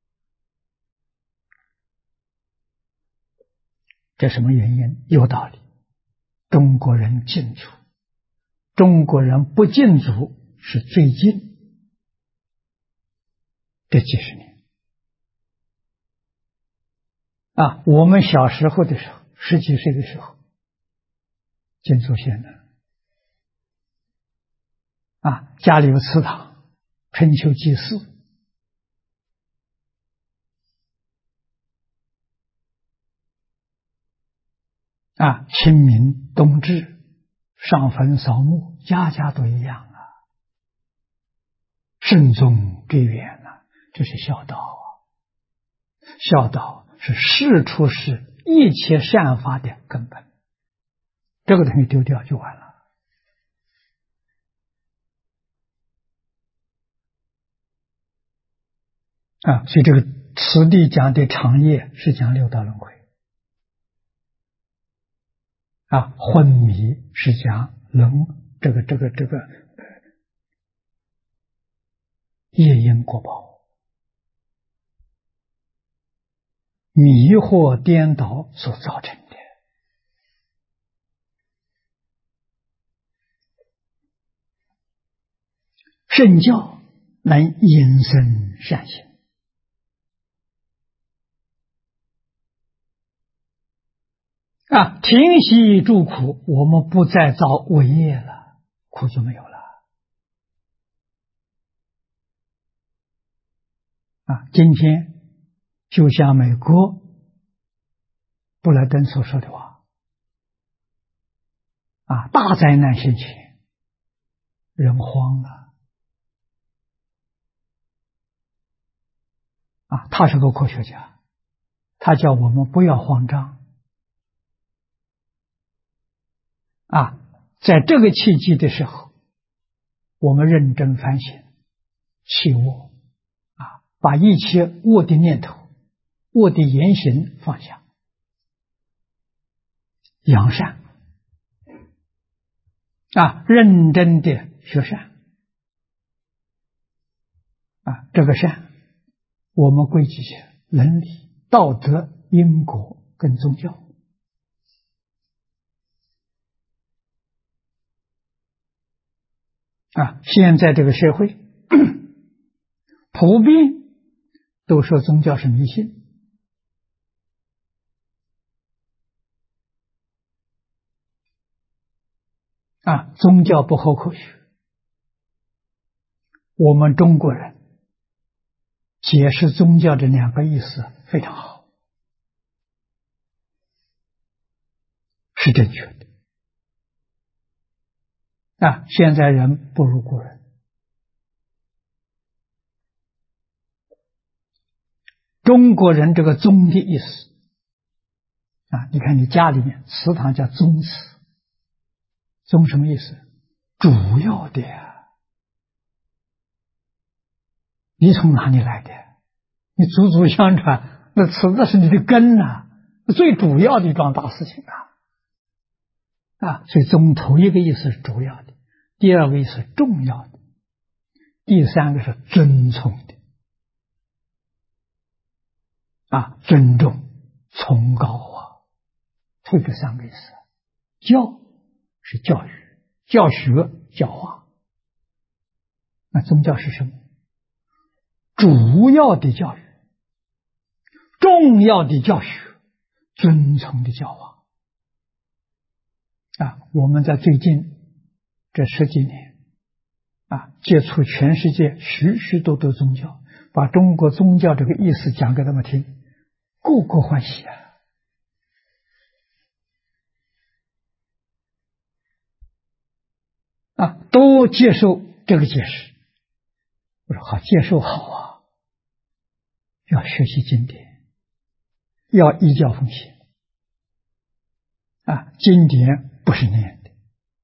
这什么原因？有道理。中国人敬祖，中国人不敬祖是最近这几十年。我们小时候的时候，10几岁的时候敬祖先的家里有祠堂，春秋祭祀清明冬至上坟扫墓，家家都一样慎终追远这是孝道孝道是世出世一切善法的根本，这个东西丢掉就完了。所以这个此地讲的长夜是讲六道轮回昏迷是讲这个业因果报，迷惑颠倒所造成的。圣教能引生善行停息住苦，我们不再造恶业了，苦就没有了。今天就像美国布莱登所说的话大灾难现前，人慌了他是个科学家，他叫我们不要慌张在这个契机的时候，我们认真反省弃恶把一切恶的念头恶的言行放下，扬善认真的学善这个善我们归结伦理道德因果跟宗教现在这个社会普遍都说宗教是迷信宗教不合科学。我们中国人解释宗教这两个意思非常好，是正确的。现在人不如古人。中国人这个宗的意思你看你家里面祠堂叫宗祠，宗什么意思？主要的呀。你从哪里来的？你祖祖相传，那祠那是你的根最主要的一桩大事情所以宗头一个意思是主要的，第二个意思是重要的，第三个是尊崇的尊重崇高就这三个意思。教是教育、教学、教化。那宗教是什么？主要的教育、重要的教学、尊崇的教化我们在最近这10几年接触全世界许许多多宗教，把中国宗教这个意思讲给他们听，个个欢喜都接受这个解释。我说好，接受好要学习经典，要依教奉行经典不是念的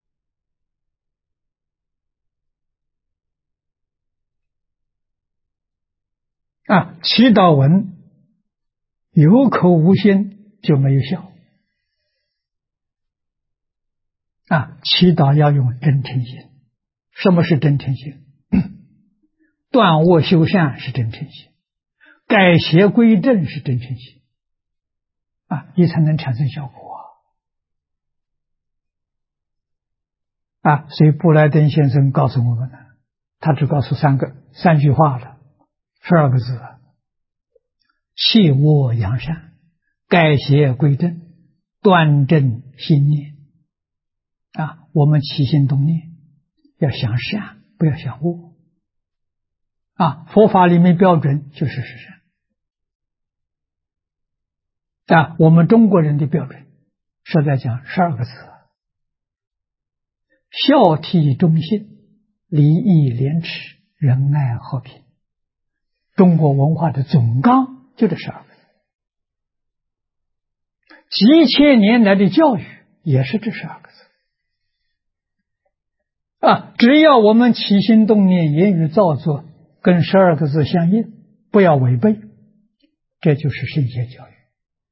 祈祷文有口无心就没有效祈祷要用真诚心。什么是真诚心？断恶修善是真诚心，改邪归正是真诚心你才能产生效果所以布莱登先生告诉我们他只告诉3句话了，12个字弃恶扬善，改邪归正，端正心念我们起心动念要想善，不要想恶佛法里面标准就是善我们中国人的标准是在讲12个字孝悌忠信，礼义廉耻，仁爱和平。中国文化的总纲就这12个字，几千年来的教育也是这12个字只要我们起心动念、言语造作跟12个字相应，不要违背，这就是圣贤教育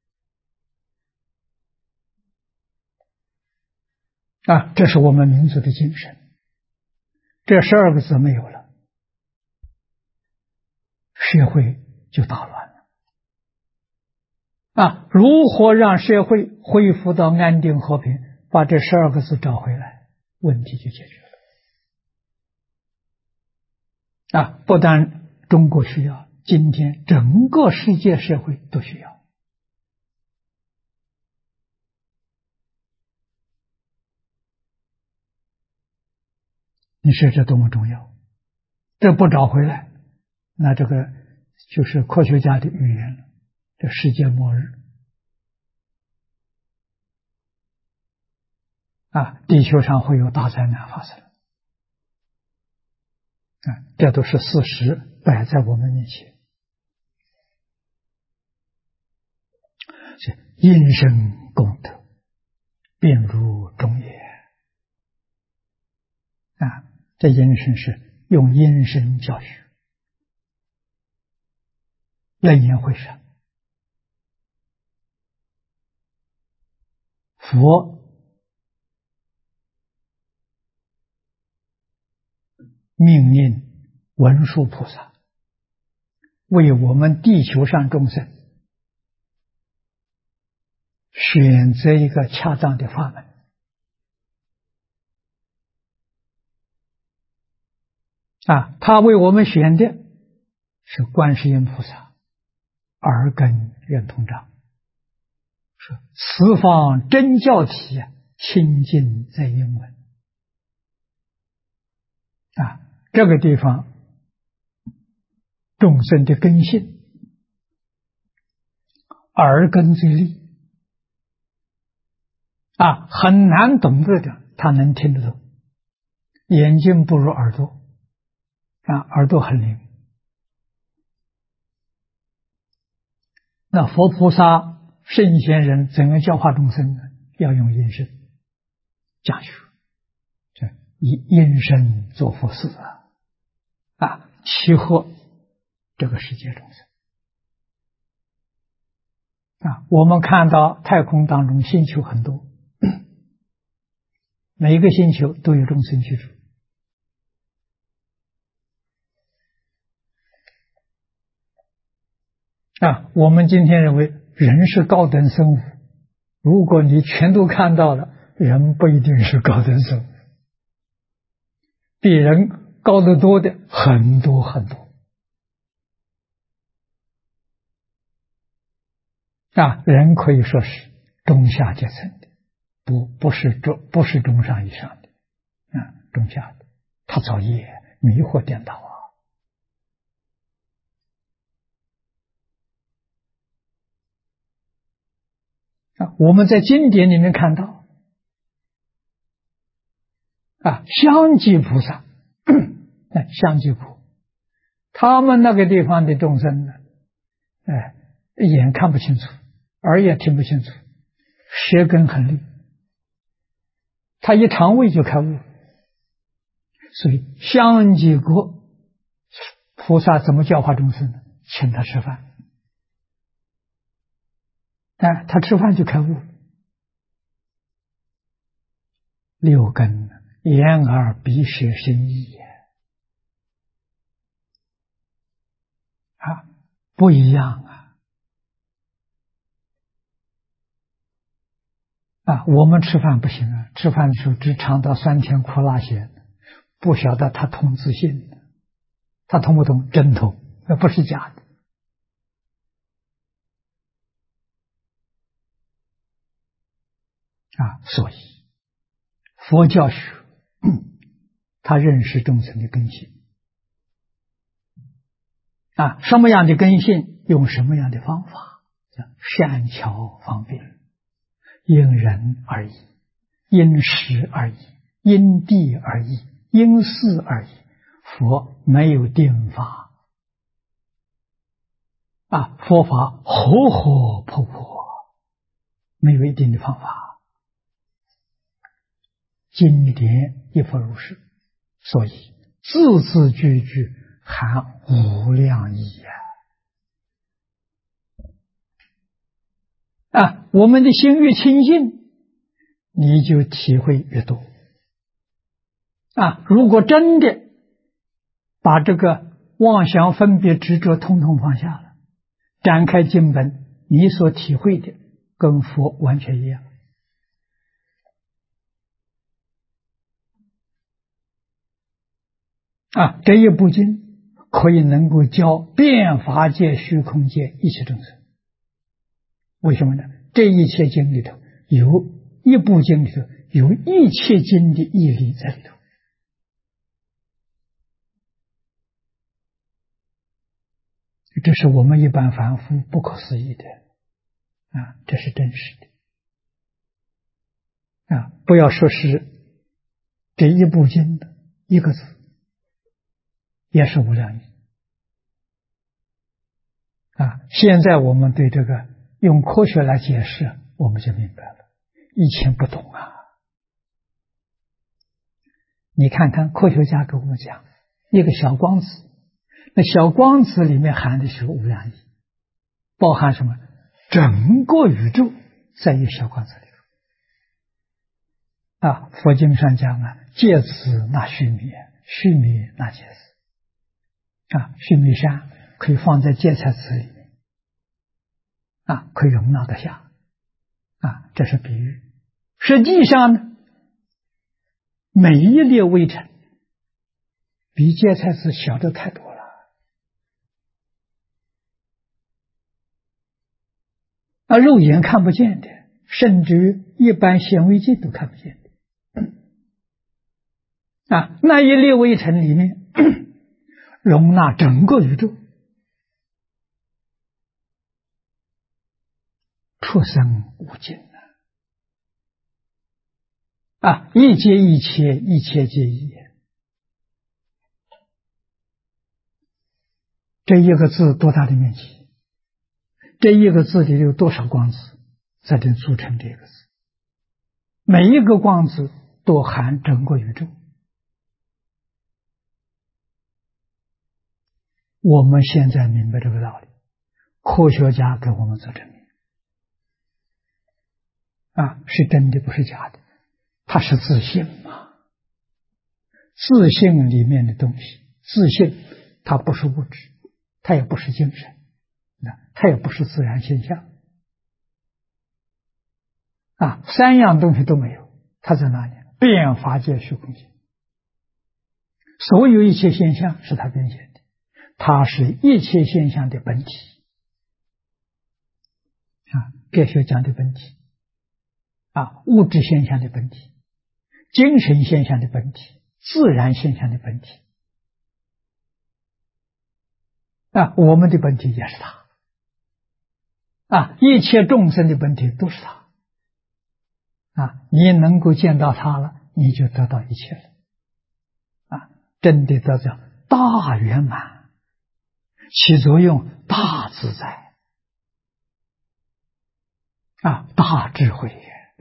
这是我们民族的精神。这12个字没有了，社会就大乱了如何让社会恢复到安定和平，把这12个字找回来，问题就解决了不但中国需要，今天整个世界社会都需要你说这多么重要，这不找回来，那这个就是科学家的预言了，这世界末日地球上会有大灾难发生这都是事实，摆在我们面前。因生功德，便如中也这因生是用因生教学，楞严会上佛命令文殊菩萨为我们地球上众生选择一个恰当的法门他为我们选的是观世音菩萨耳根圆通章，说此方真教体清净在英文这个地方众生的根性，耳根最利很难懂得的，他能听得懂。眼睛不如耳朵耳朵很灵。那佛菩萨、圣贤人怎样教化众生呢？要用音声讲学，以音声做佛事契合这个世界众生我们看到太空当中星球很多，每一个星球都有众生居住我们今天认为人是高等生物，如果你全都看到了，人不一定是高等生物，比人高得多的很多很多人可以说是中下阶层的，不是中上以上的中下的，他造业迷惑颠倒我们在经典里面看到香积菩萨香积菩他们那个地方的众生呢眼看不清楚，耳也听不清楚，舌根很利，他一肠胃就开悟。所以香积国菩萨怎么教化众生呢？请他吃饭他吃饭就开悟。六根眼耳鼻舌身意不一样我们吃饭不行吃饭的时候只尝到酸甜苦辣咸，不晓得他通自信，他通不通？真通，那不是假的所以佛教学他认识众生的根性什么样的根性用什么样的方法，善巧方便，因人而异，因时而异，因地而异，因事而异。佛没有定法佛法活活泼泼，没有一定的方法。经典亦复如是，所以字字句句含无量义我们的心越清净，你就体会越多如果真的把这个妄想分别执着统统放下了，展开经本，你所体会的跟佛完全一样这一部经可以能够教遍法界虚空界一切众生。为什么呢？这一切经里头有一部经里头有一切经的义理在里头这是我们一般凡夫不可思议的这是真实的不要说是这一部经的一个字，也是无量义现在我们对这个用科学来解释，我们就明白了，以前不懂你看看科学家给我们讲一个小光子，那小光子里面含的是无量义，包含什么？整个宇宙在一个小光子里头佛经上讲芥子纳须弥，须弥纳芥子须弥山可以放在芥菜籽里面可以容纳得下这是比喻。实际上呢，每一粒微尘比芥菜籽小的太多了肉眼看不见的，甚至于一般显微镜都看不见的那一粒微尘里面容纳整个宇宙出生无尽一切一切，一切皆一。这一个字多大的面积？这一个字里有多少光子才能组成这个字？每一个光子都含整个宇宙。我们现在明白这个道理，科学家给我们做证明是真的，不是假的。它是自性嘛，自性里面的东西，自性它不是物质，它也不是精神，它也不是自然现象三样东西都没有，它在哪里？变法界虚空性。所有一切现象是它变现的，它是一切现象的本体哲学讲的本体物质现象的本体，精神现象的本体，自然现象的本体我们的本体也是它一切众生的本体都是它你能够见到它了，你就得到一切了真的得到大圆满，起作用大自在大智慧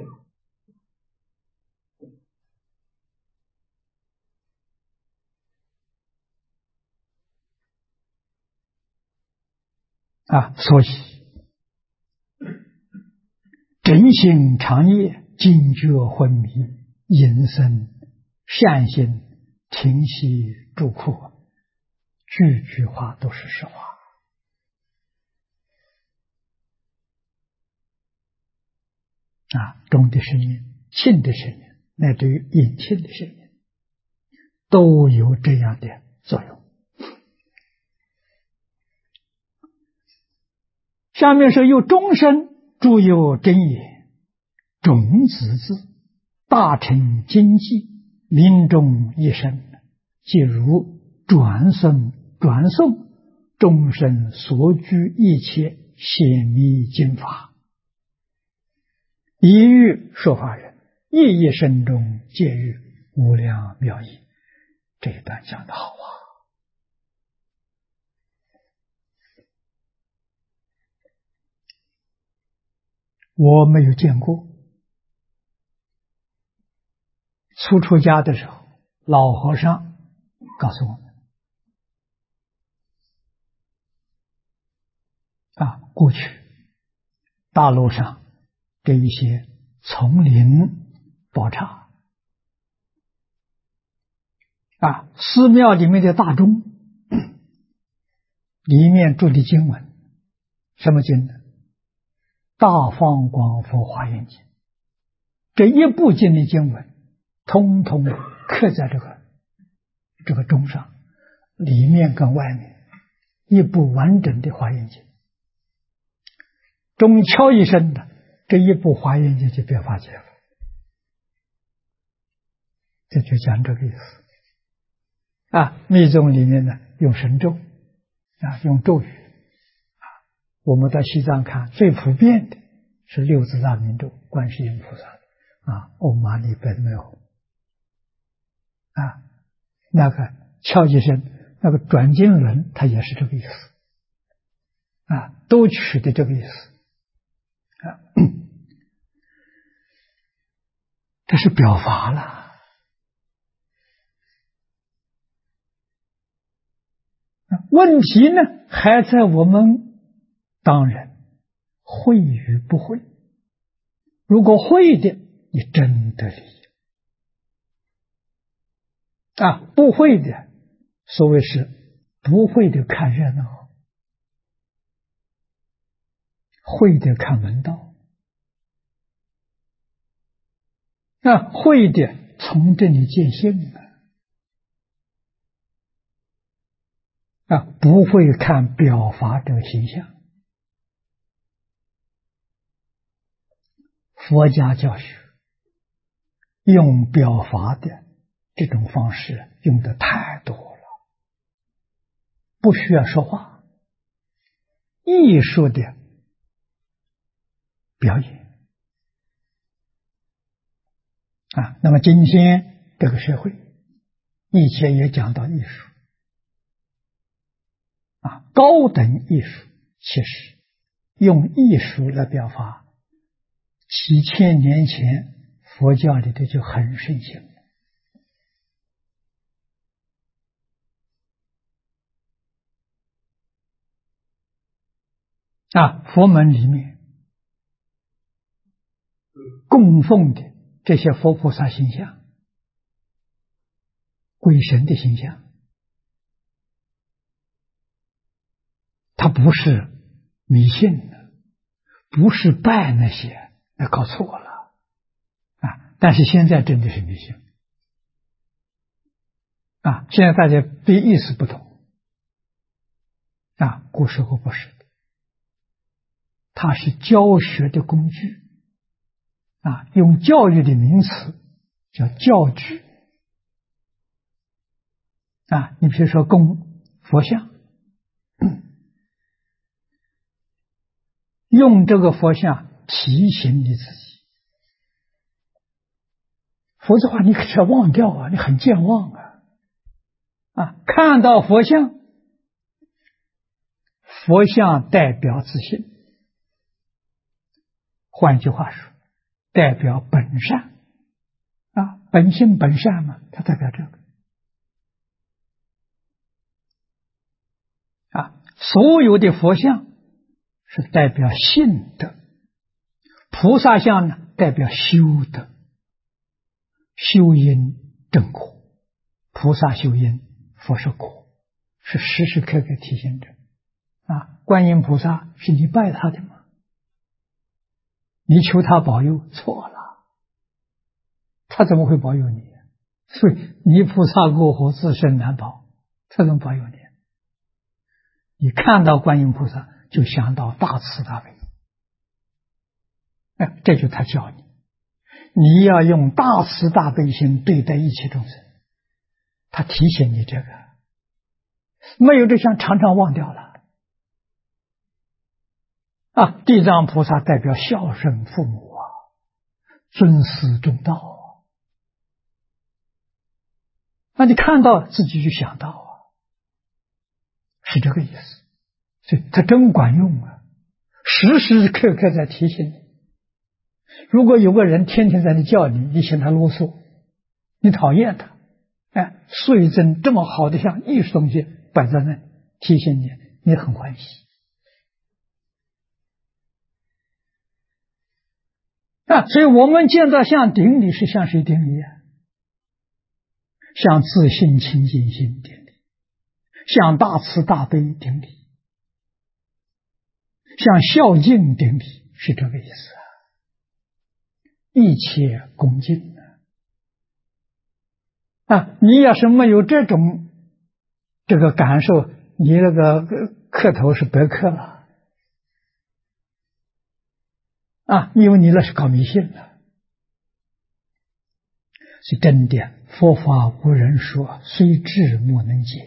所以真心长夜，惊觉昏迷，隐身善心，停息住库，句句话都是实话中的生命，轻的生命，乃至于隐性的生命，都有这样的作用。下面说有终身诸有真也，种子字，大成经济，临终一生，即如转诵终身所居一切显密经法，一欲说法人，一生中皆遇无量妙义。这一段讲得好我没有见过。初出家的时候，老和尚告诉我们过去大陆上这一些丛林宝刹寺庙里面的大钟里面注的经文，什么经呢？大放光佛华严经。这一部经的经文通通刻在这个钟上，里面跟外面一部完整的华严经。钟敲一声的，这一部华严经就变化解了。这就讲这个意思密宗里面呢用神咒用咒语我们到西藏看最普遍的是六字大明咒，观世音菩萨唵嘛呢叭咪吽那个敲一声，那个转经轮它也是这个意思都取的这个意思这是表法了问题呢还在我们当人会与不会。如果会的，你真得利益不会的，所谓是不会的看热闹，会的看门道会的从这里见性不会看表法这个形象。佛家教学用表法的这种方式用的太多了，不需要说话。艺术的表演那么今天这个社会，以前也讲到艺术高等艺术，其实用艺术来表达，几千年前佛教里头就很盛行佛门里面供奉的这些佛菩萨形象、鬼神的形象，它不是迷信的，不是拜那些，那搞错了但是现在真的是迷信现在大家对意思不同古时候不是的，它是教学的工具用教育的名词叫教具你比如说供佛像，用这个佛像提醒你自己，否则的话你可是忘掉你很健忘看到佛像，佛像代表自信，换句话说，代表本善本性本善嘛，它代表这个所有的佛像是代表信德，菩萨像呢代表修德，修因正果，菩萨修因，佛是果，是时时刻刻提醒着观音菩萨是你拜他的吗？你求他保佑，错了，他怎么会保佑你？所以你菩萨过河，自身难保，他怎么保佑你？你看到观音菩萨就想到大慈大悲这就他教你，你要用大慈大悲心对待一切众生，他提醒你这个，没有这项常常忘掉了地藏菩萨代表孝顺父母尊师重道你看到自己就想到是这个意思，所以它真管用时时刻刻在提醒你。如果有个人天天在那叫你，你嫌他啰嗦，你讨厌他塑一尊这么好的像艺术东西摆在那提醒你，你很欢喜所以我们见到像顶礼是向谁顶礼向自信清净心顶礼，向大慈大悲顶礼，向孝敬顶礼，是这个意思一切恭敬你要是没有这个感受，你那个磕头是白磕了因为你那是搞迷信的。是真的，佛法无人说，虽智莫能解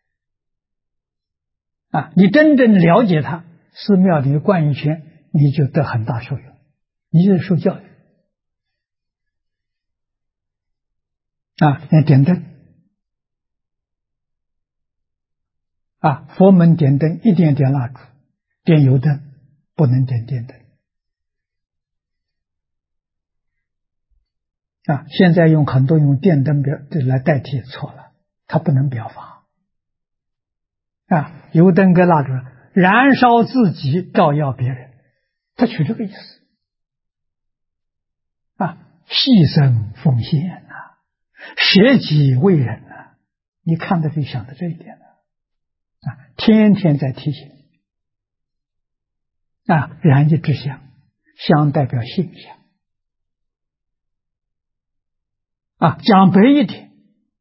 你真正了解它，寺庙里灌一圈，你就得很大受用，你就受教育那点灯佛门点灯一定点蜡烛，点油灯，不能点电灯现在很多用电灯来代替，错了，它不能表法油灯跟蜡烛燃烧自己，照耀别人，它取这个意思牺牲奉献舍己为人你看到就想到这一点天天在提醒燃的之香，香代表信仰讲白一点，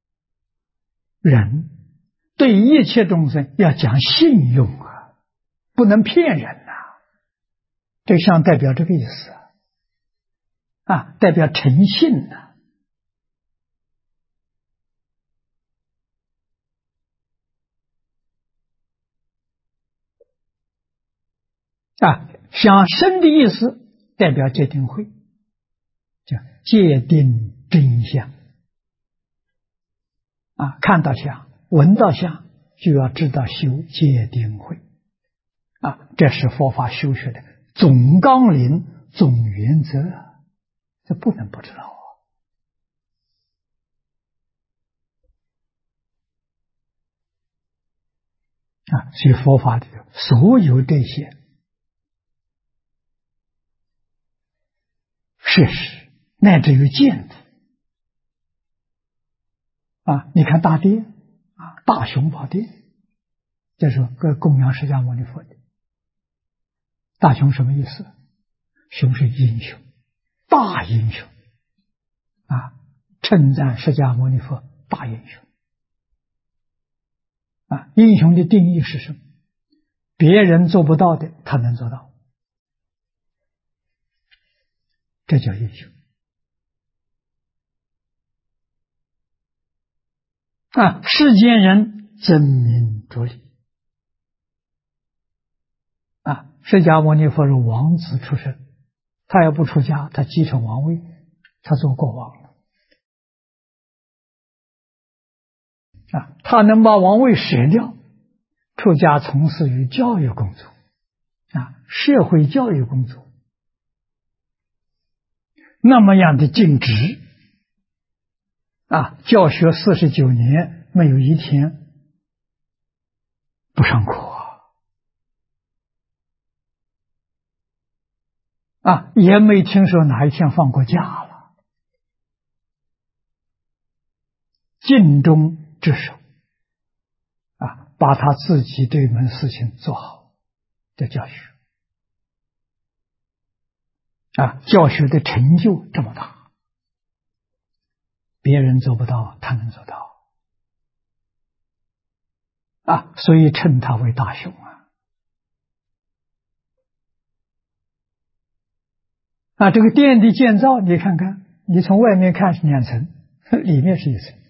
人对一切众生要讲信用不能骗人这像代表这个意思代表诚信想生的意思代表戒定慧，叫戒定真相。看到相，闻到相，就要知道修戒定慧。这是佛法修学的总纲领、总原则，这不能不知道所以佛法里所有这些事实，乃至于见地你看大殿大雄宝殿，这是供养释迦牟尼佛的。大雄什么意思？雄是英雄，大英雄称赞释迦牟尼佛大英雄英雄的定义是什么？别人做不到的，他能做到，这叫英雄世间人争名逐利释迦牟尼佛是王子出身，他要不出家，他继承王位，他做国王了他能把王位舍掉，出家从事于教育工作社会教育工作，那么样的尽职教学49年，没有一天不上课也没听说哪一天放过假了，尽忠职守把他自己这门事情做好的教学教学的成就这么大，别人做不到，他能做到所以称他为大雄这个殿的建造，你看看，你从外面看是2层，里面是1层，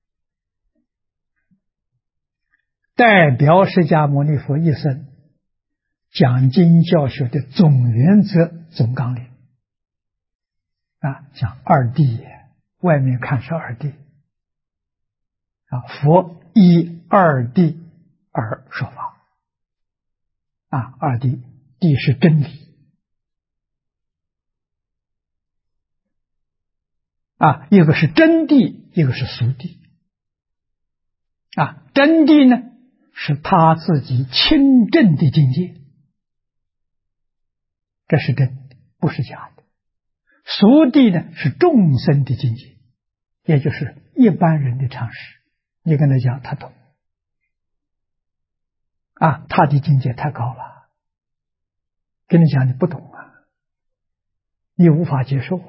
代表释迦牟尼佛一生讲经教学的总原则、总纲领像2谛，外面看是2谛佛依2谛而说法2谛，谛是真理一个是真谛，一个是俗谛真谛呢是他自己亲证的境界，这是真的，不是假的。俗谛呢是众生的境界，也就是一般人的常识，你跟他讲他懂他的境界太高了，跟你讲你不懂你无法接受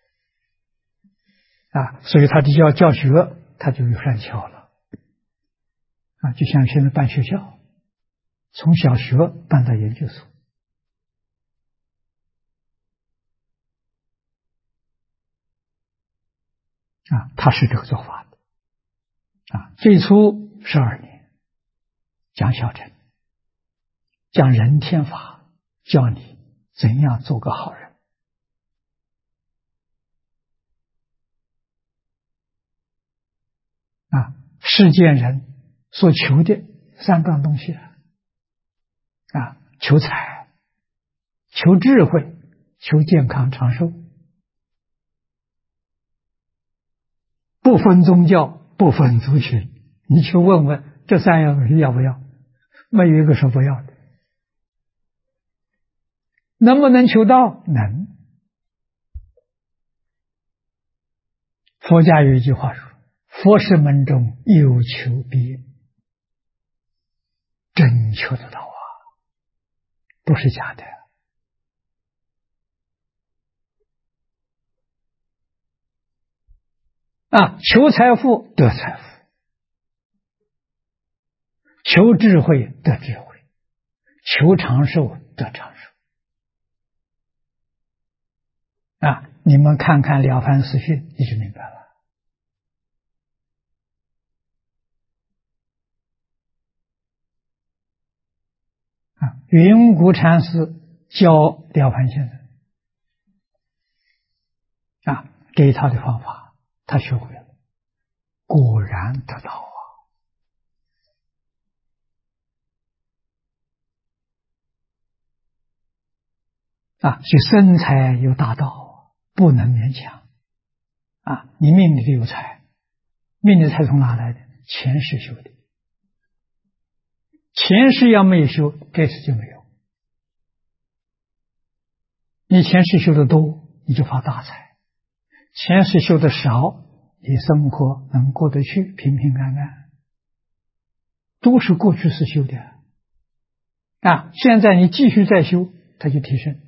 所以他的教学他就有善巧了就像现在办学校，从小学办到研究所他是这个做法的最初12年讲小乘，讲人天法，教你怎样做个好人世间人所求的3样东西求财、求智慧、求健康长寿，不分宗教，不分族群，你去问问这3样东西要不要，没有一个说不要的。能不能求道？能。佛家有一句话说，佛事门中有求必应，真求得到不是假的求财富得财富，求智慧得智慧，求长寿得长寿你们看看《了凡四训》，你就明白了云谷禅师教了凡先生这一套的方法他学会了，果然得到所以生财有大道，不能勉强你命里头有财，命里财从哪来的？前世修的，前世要没有修，这次就没有。你前世修的多，你就发大财；前世修的少，你生活能过得去，平平安安，都是过去世修的现在你继续再修，它就提升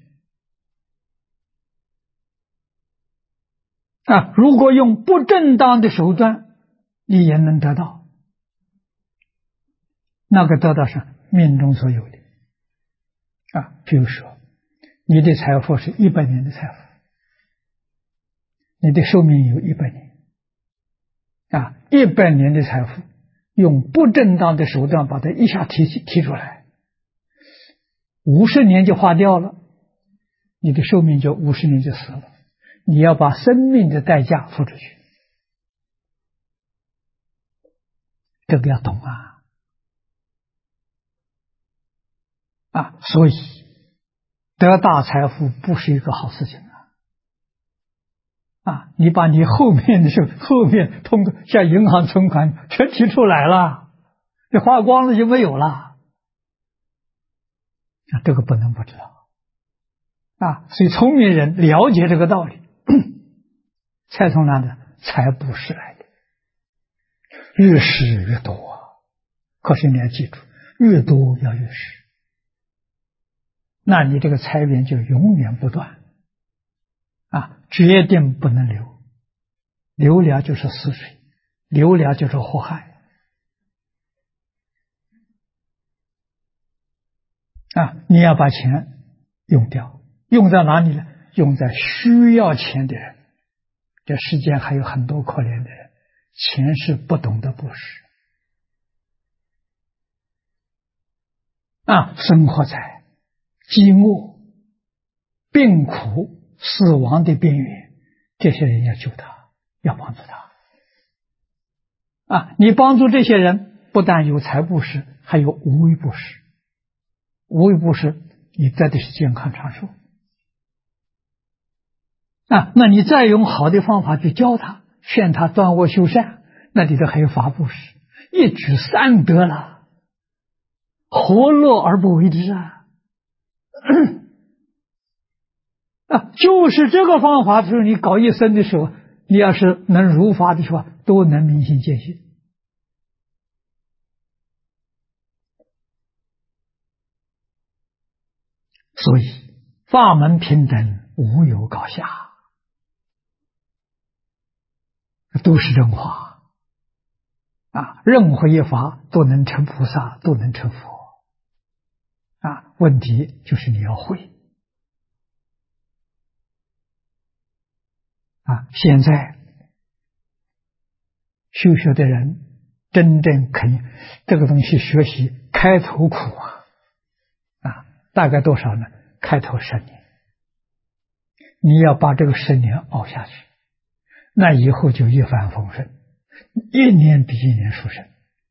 如果用不正当的手段，你也能得到，那个得到是命中所有的比如说你的财富是100年的财富，你的寿命有100年100年的财富，用不正当的手段把它一下提出来，50年就花掉了，你的寿命就50年就死了，你要把生命的代价付出去，这个要懂所以得大财富不是一个好事情你把你后面的时候，后面通过像银行存款全提出来了，你花光了就没有了这个不能不知道所以聪明人了解这个道理财从哪的？财布施来的，越施越多可是你要记住，越多要越施，那你这个财源就永远不断决定不能留，留了就是死水，留了就是祸害你要把钱用掉，用在哪里呢？用在需要钱的人，这世间还有很多可怜的人，钱是不懂得布施生活在饥饿、病苦、死亡的边缘，这些人要救他，要帮助他你帮助这些人，不但有财布施，还有无为布施。无为布施，你得的是健康长寿那你再用好的方法去教他，劝他断恶修善，那里头还有法布施，一举三得了，何乐而不为之就是这个方法，就是你搞一生的时候，你要是能如法的说，都能明心见性所以法门平等，无有高下，都是人法任何一法都能成菩萨，都能成佛问题就是你要会现在修学的人真正肯这个东西学习，开头苦大概多少呢？开头10年，你要把这个10年熬下去，那以后就一帆风顺，一年比一年殊胜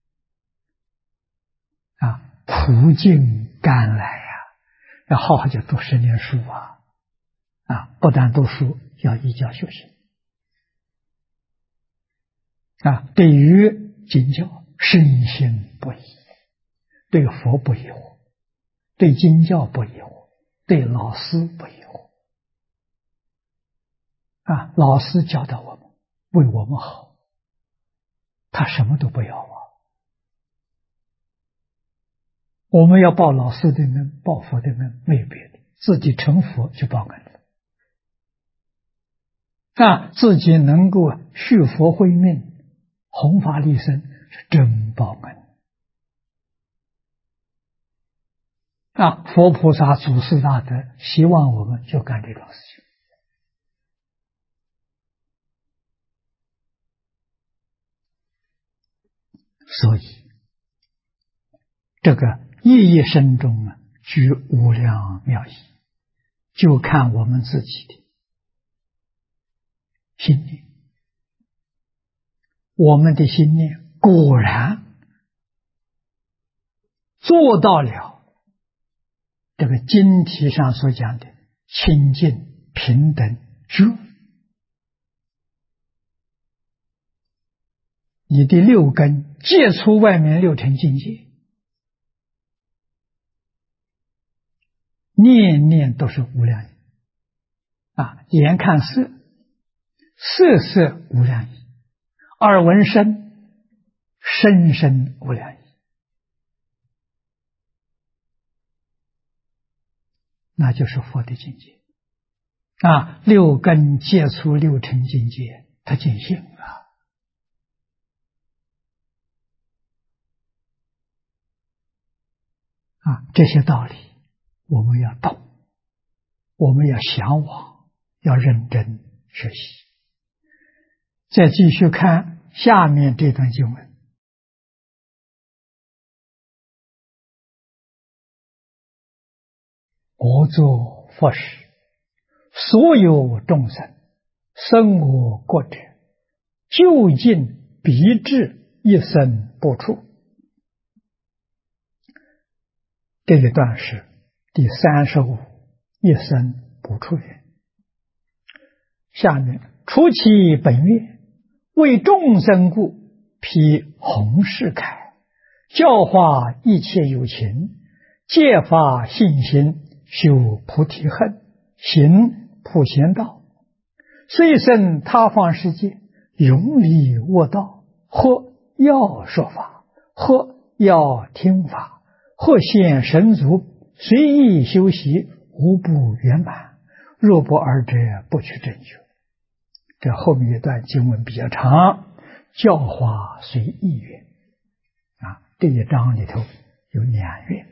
苦尽甘来要好好去读10年书不但读书，要依教修行对于经教深信不疑，对佛不疑惑，对经教不疑惑，对老师不疑惑老师教导我们，为我们好，他什么都不要我们要报老师的恩，报佛的恩，没有别的，自己成佛就报恩了自己能够续佛慧命，弘法利生，是真报恩佛菩萨祖师大德希望我们就干这种事情所以这个夜夜深中具无量妙义，就看我们自己的心念。我们的心念果然做到了这个经题上所讲的清净平等觉，你的六根戒除外面六尘境界，念念都是无量义啊！眼看色，色色无量义；耳闻声，声声无量义。那就是佛的境界啊！六根戒除六尘境界，他尽性了啊！这些道理我们要懂，我们要向往，要认真学习。再继续看下面这段经文。我作佛时，所有众生生我国者，究竟必至一生不处。这一段是第35一生不处缘。下面出其本愿，为众生故，披弘誓铠，教化一切有情，戒发信心，修菩提恨，行普贤道，虽生他方世界，永离恶道，或要说法，或要听法，或现神足，随意修习，无不圆满。若不尔者，不取正觉。这后面一段经文比较长，教化随意愿啊，这一章里头有2愿。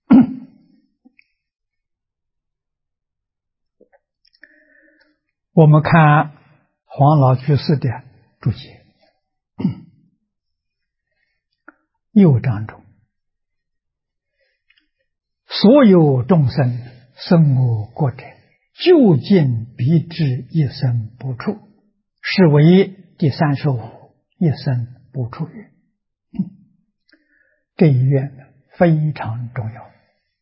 我们看黄老居士的注解，右章中，所有众生生我国者，究竟必至一生不处，是为第35一生不处愿。这一愿呢非常重要，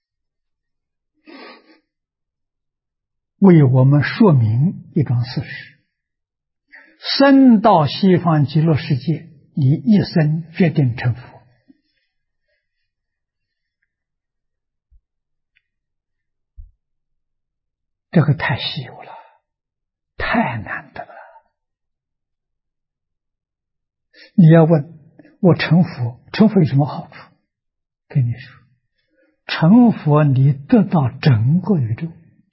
为我们说明一桩事实：生到西方极乐世界，你一生决定成佛。这个太稀有了，太难得了。你要问我成佛，成佛有什么好处？跟你说，成佛你得到整个宇宙。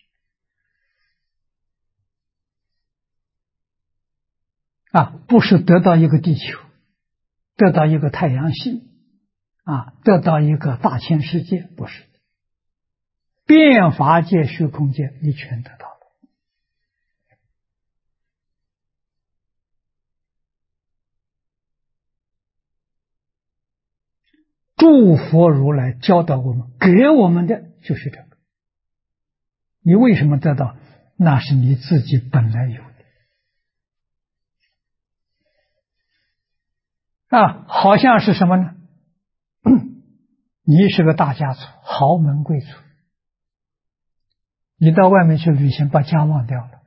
不是得到一个地球，得到一个太阳系，得到一个大千世界，不是的。变法界、虚空界，你全得到了。诸佛如来教导我们，给我们的就是这个。你为什么得到？那是你自己本来有的。好像是什么呢？你是个大家族，豪门贵族，你到外面去旅行，把家忘掉了，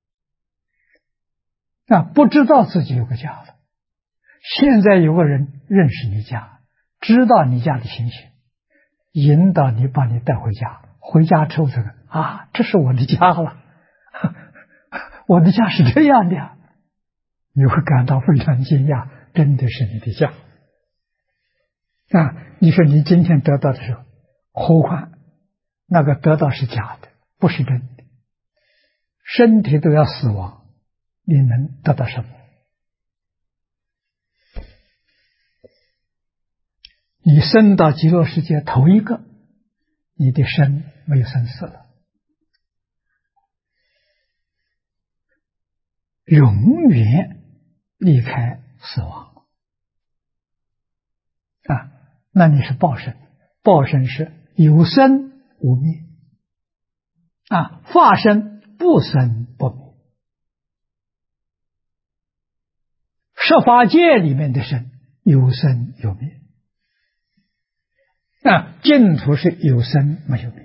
不知道自己有个家了。现在有个人认识你家，知道你家的情形，引导你，把你带回家。回家之后，这是我的家了，我的家是这样的，你会感到非常惊讶，真的是你的家。你说你今天得到的时候，何况那个得到是假的，不是真的，身体都要死亡，你能得到什么？你生到极乐世界头一个，你的生没有生死了，永远离开死亡那你是报身，报身是有生无灭化身不生不灭十法界里面的生有生有灭啊，净土是有生没有灭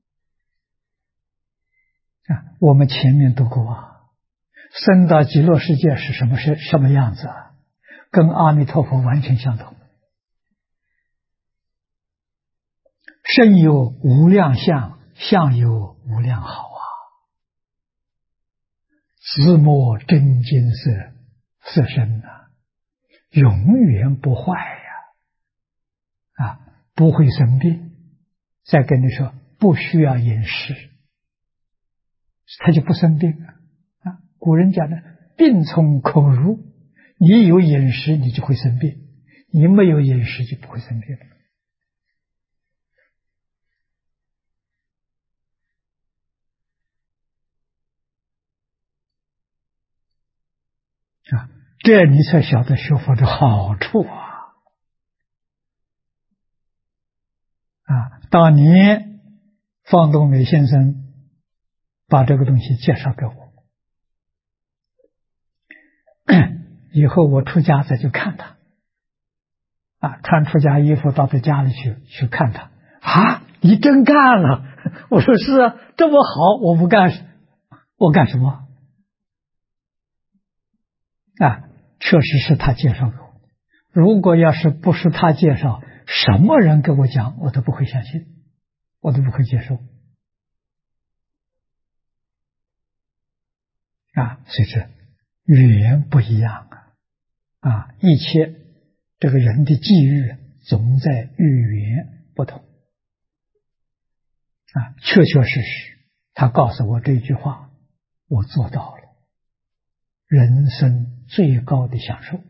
啊。我们前面读过啊，生到极乐世界是什么样子啊？跟阿弥陀佛完全相同。身有无量相，相有无量好啊！自摸真金色身啊，永远不坏呀！啊，不会生病。再跟你说，不需要饮食，他就不生病了啊。古人讲的，病从口入，你有饮食，你就会生病；你没有饮食，就不会生病了。啊，这你才晓得学佛的好处啊！啊，当年方东美先生把这个东西介绍给我，以后我出家再去看他，啊，穿出家衣服到他家里去看他，啊，你真干了？我说是啊，这么好，我不干，我干什么？啊，确实是他介绍给我。如果要是不是他介绍，什么人给我讲，我都不会相信，我都不会接受。啊，所以这语言不一样啊，一切这个人的际遇总在语言不同啊，确确实实，他告诉我这句话，我做到了，人生最高的享受。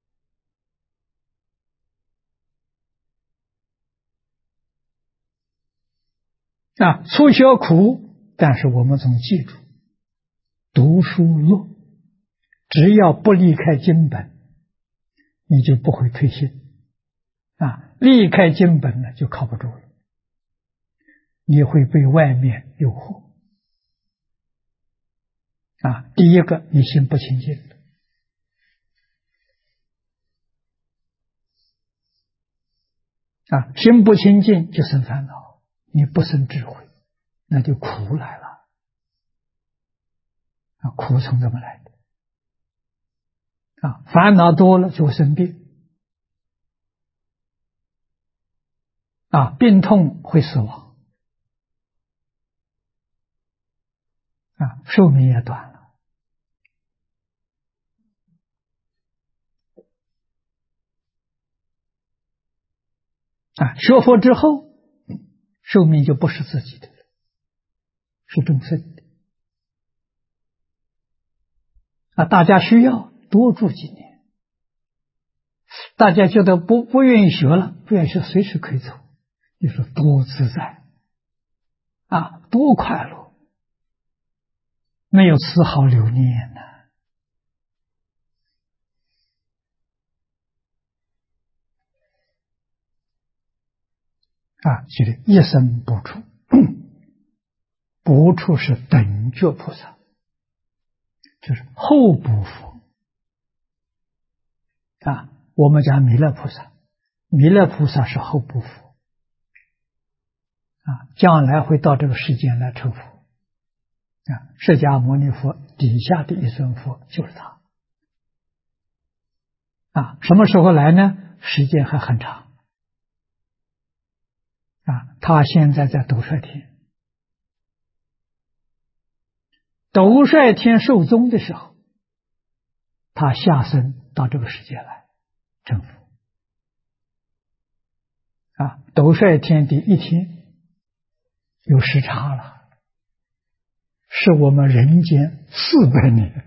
啊，初学苦，但是我们总记住，读书乐，只要不离开经本，你就不会退心。啊，离开经本呢，就靠不住了，你会被外面诱惑。啊，第一个，你心不清净了。啊，心不清净就生烦恼，你不生智慧，那就苦来了。啊，苦从这么来的。啊，烦恼多了就会生病。啊，病痛会死亡。啊，寿命也短了。啊，学佛之后，寿命就不是自己的了，是众生的。啊，大家需要多住几年。大家觉得不愿意学了，不愿意学，随时可以走。你说多自在啊，多快乐，没有丝毫留念呢。啊，这里一生不出，不出是等觉菩萨，就是后补佛。啊，我们讲弥勒菩萨，弥勒菩萨是后补佛。啊，将来会到这个世间来成佛。啊，释迦牟尼佛底下的一尊佛就是他。啊，什么时候来呢？时间还很长。啊，他现在在斗率天。斗率天寿终的时候，他下生到这个世界来成佛。啊，斗率天的一天有时差了，是我们人间400年。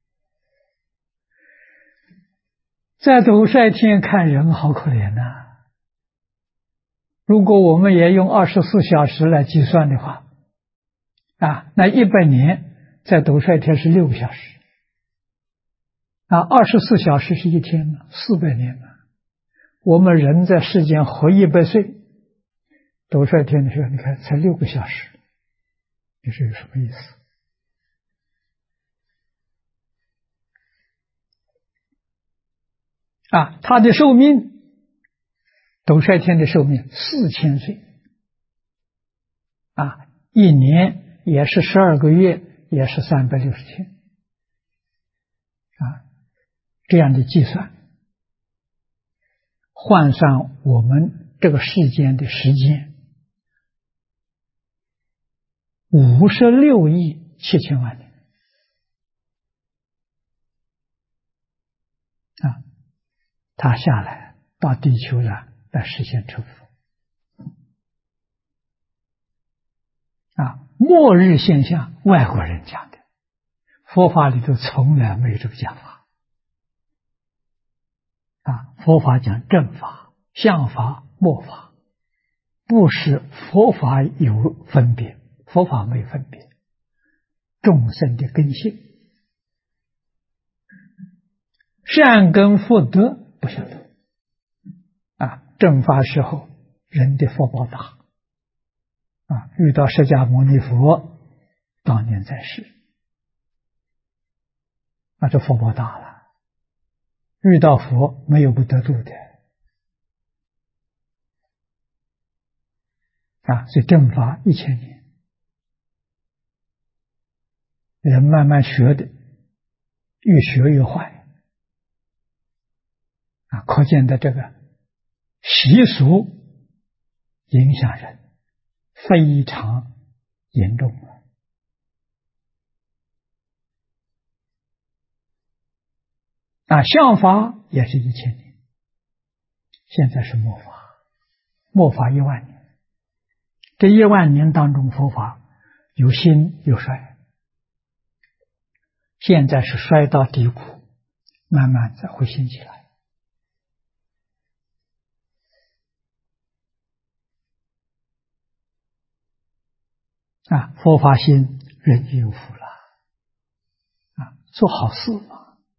在斗率天看人好可怜呐。如果我们也用24小时来计算的话，啊，那100年在斗率天是6个小时。啊，24小时是一天呢，400年呢。我们人在世间活100岁，斗率天的时候，你看才6个小时，这是有什么意思？ 他的寿命，斗率天的寿命4000岁，一年也是12个月，也是360天，这样的计算，换算我们这个世间的时间，56亿7千万年。他下来到地球上来实现成佛。末日现象，外国人讲的，佛法里头从来没有这个讲法。佛法讲正法、相法、末法，不是佛法有分别，佛法没有分别，众生的根性，善根福德不相同。正法时候人的福报大，遇到释迦牟尼佛当年在世，这福报大了。遇到佛没有不得度的，所以正法1000年，人慢慢学的越学越坏，可见的这个习俗影响人非常严重。相法也是1000年，现在是末法，末法1万年。这1万年当中，佛法有兴有衰，现在是衰到低谷，慢慢再会兴起来。佛法兴，人就有福了。做好事嘛。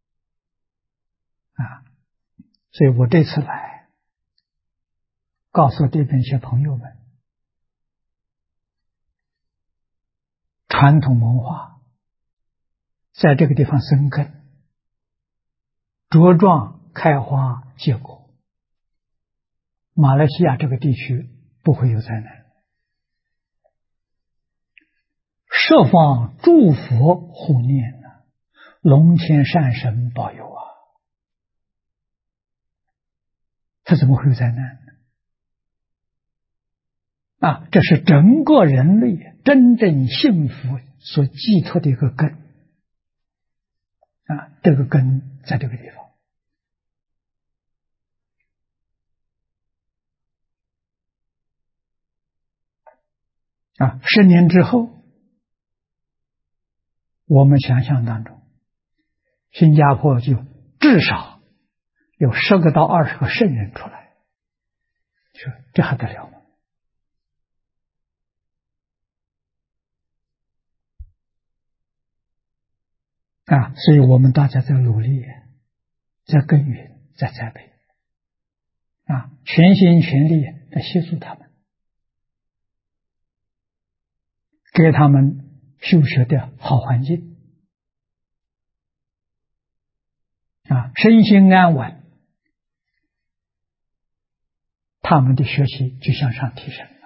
所以我这次来，告诉这边一些朋友们，传统文化在这个地方生根、茁壮、开花、结果，马来西亚这个地区不会有灾难。设方诸佛护念，龙天善神保佑他怎么会有灾难呢？这是整个人类真正幸福所寄托的一个根。这个根在这个地方。10年之后，我们想象当中，新加坡就至少有10个到20个圣人出来，说这还得了吗？所以我们大家在努力，在耕耘，在栽培，全心全力在协助他们，给他们修学的好环境，身心安稳，他们的学习就向上提升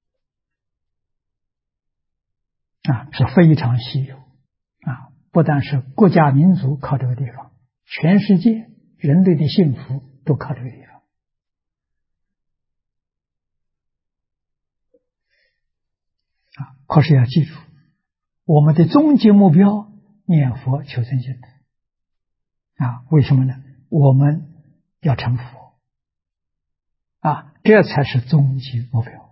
了，是非常稀有。不但是国家民族靠这个地方，全世界人类的幸福都靠这个地方。可是要记住，我们的终极目标念佛求生净土。为什么呢？我们要成佛，这才是终极目标。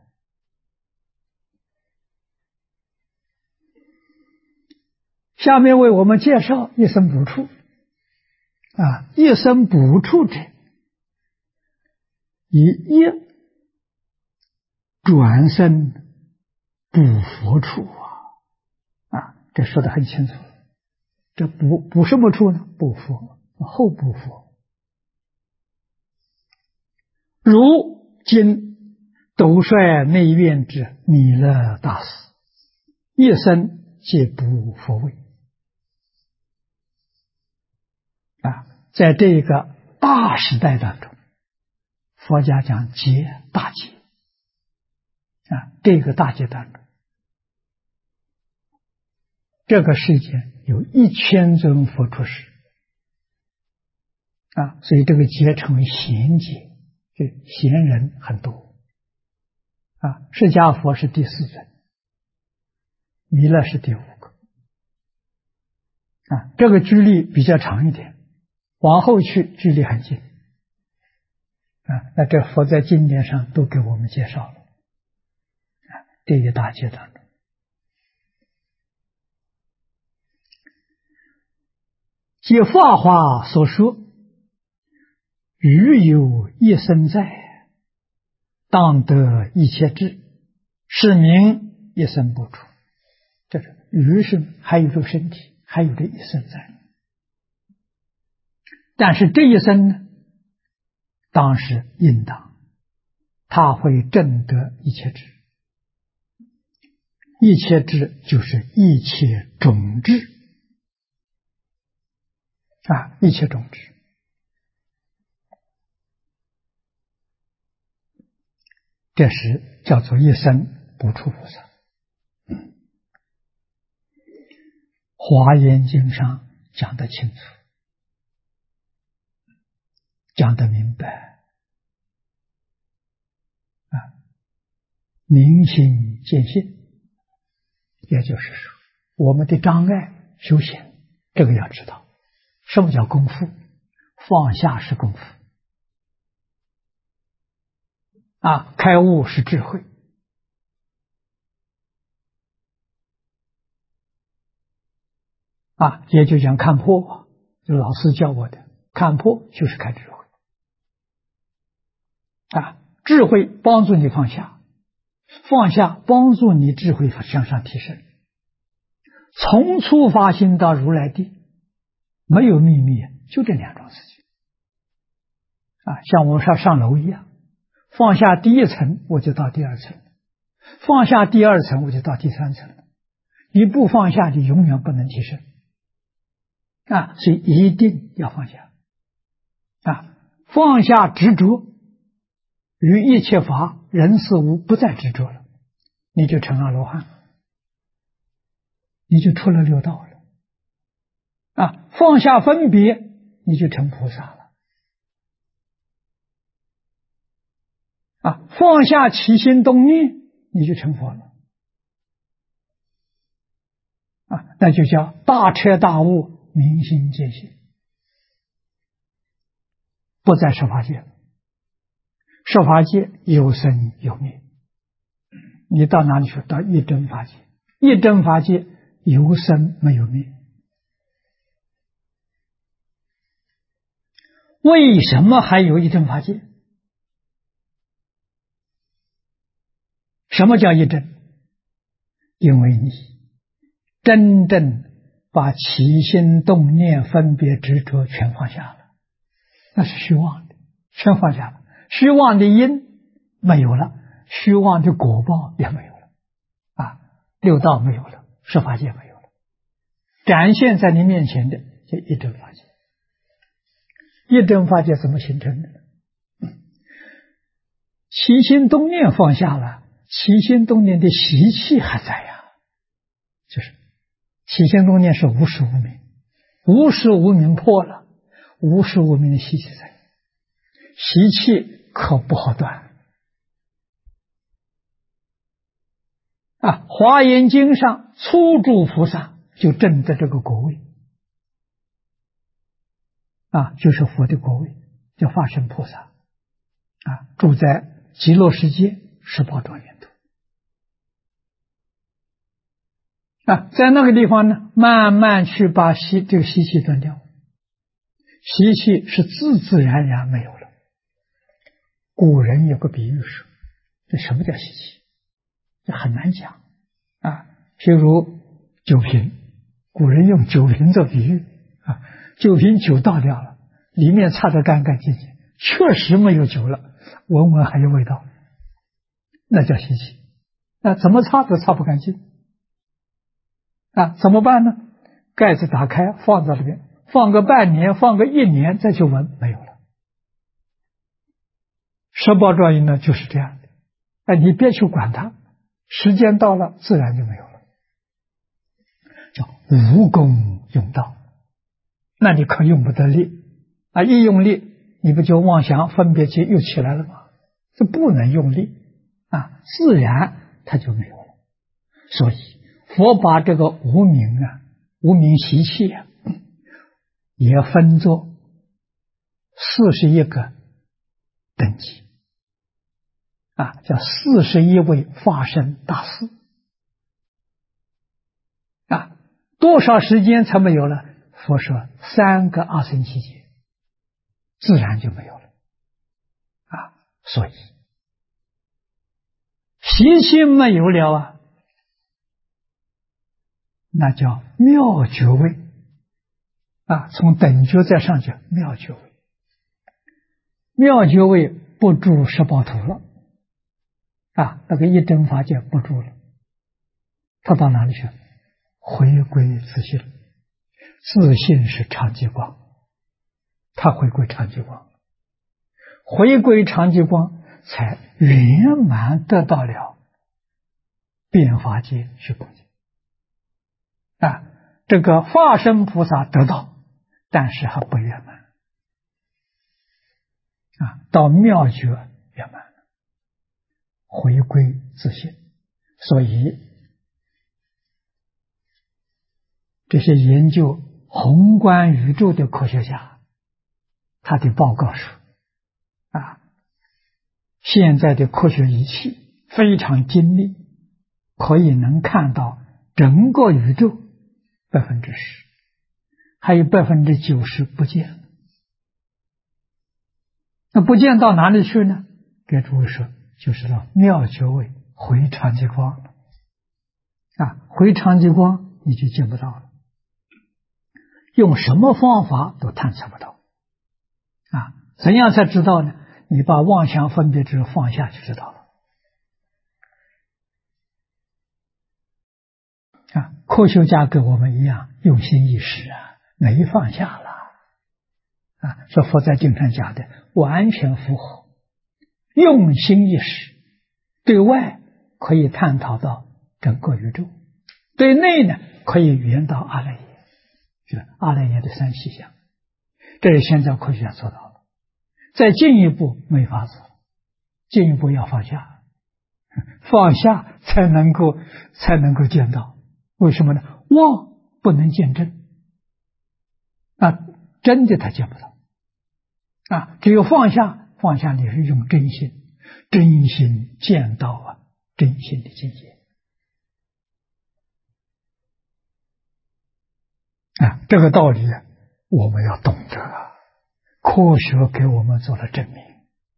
下面为我们介绍一生补处。一生补处者，以一转生补佛处这说得很清楚。这补什么处呢？补佛，后补佛。如今斗率内院之弥勒大师，一生皆补佛位。在这个大时代当中，佛家讲劫大劫这个大劫当中，这个世界有1000尊佛出世所以这个劫称为贤劫，就贤人很多释迦佛是第4尊，弥勒是第5个这个距离比较长一点，往后去距离很近那这佛在经典上都给我们介绍了这个大劫当中。即法华所说，余有一身在，当得一切智，是名一身不出。这是余是还有这个身体，还有这一身在，但是这一生呢，当是应当他会证得一切智，一切智就是一切种智一切种智。这时叫做一生不出菩萨。华严经上讲得清楚，讲得明白明心见性，也就是说我们的障碍修行，这个要知道什么叫功夫，放下是功夫开悟是智慧也就讲看破，就老师教我的，看破就是开智慧智慧帮助你放下，放下帮助你智慧向上提升。从初发心到如来地，没有秘密，就这2桩事情像我们上楼一样，放下第1层我就到第2层，放下第2层我就到第3层，你不放下你永远不能提升所以一定要放下放下执着，于一切法人事物不再执着了，你就成阿罗汉了，你就出了六道了放下分别，你就成菩萨了放下起心动念，你就成佛了那就叫大彻大悟，明心见性，不在十法界了。十法界有生有灭，你到哪里去？到一真法界，一真法界有生没有灭。为什么还有一真法界？什么叫一真？因为你真正把起心动念分别执着全放下了，那是虚妄的，全放下了。虚妄的因没有了，虚妄的果报也没有了六道没有了，十法界没有了，展现在你面前的就一真法界。一真法界怎么形成的？起心动念放下了，起心动念的习气还在就是起心动念是无始无明，无始无明破了，无始无明的习气在，习气可不好断华严经上初住菩萨就证得这个果位就是佛的果位，叫法身菩萨住在极乐世界18庄严土在那个地方呢，慢慢去把这个习气断掉，习气是自自然然没有了。古人有个比喻说，这什么叫习气？这很难讲譬如酒瓶，古人用酒瓶做比喻酒瓶酒倒掉了，里面擦得干干净净，确实没有酒了，闻闻还有味道，那叫习气。那怎么擦都擦不干净怎么办呢？盖子打开放在里面，放个半年，放个1年再去闻，没有了十宝庄严呢就是这样的，哎，你别去管它，时间到了自然就没有了，叫无功用道。那你可用不得力啊！一用力，你不就妄想分别结又起来了吗？这不能用力啊，自然它就没有了。所以佛把这个无明啊、无明习气啊，也分作41个等级啊，叫41位化身大士啊。多少时间才没有了？佛说3个阿僧祇劫，自然就没有了啊。所以习气没有了啊，那叫妙觉位啊。从等觉再上去，妙觉位，妙觉位不住十报图了啊，那个一真法界不住了，他到哪里去？回归自性，自性是常寂光，他回归常寂光，回归常寂光，才圆满得到了变法界虚空界啊。这个化身菩萨得到，但是还不圆满啊，到妙觉圆满，回归自性。所以这些研究宏观宇宙的科学家，他的报告说啊，现在的科学仪器非常精密，可以能看到整个宇宙10%，还有90%不见了。那不见到哪里去呢？给诸位说，就是到妙觉位回常寂光了啊，回常寂光你就见不到了，用什么方法都探测不到啊。怎样才知道呢？你把妄想分别执放下就知道了啊。科学家跟我们一样用心意识啊，没放下了啊。这佛在经上讲的完全符合，用心意识对外可以探讨到整个宇宙，对内呢可以圆到阿赖耶，就是阿赖耶的3细相，这是现在科学家做到了。再进一步没法子，进一步要放下，放下才能够见到。为什么呢？妄不能见真啊，真的他见不到啊。只有放下，放下你是用真心，真心见到啊真心的境界啊。这个道理我们要懂得啊，科学给我们做了证明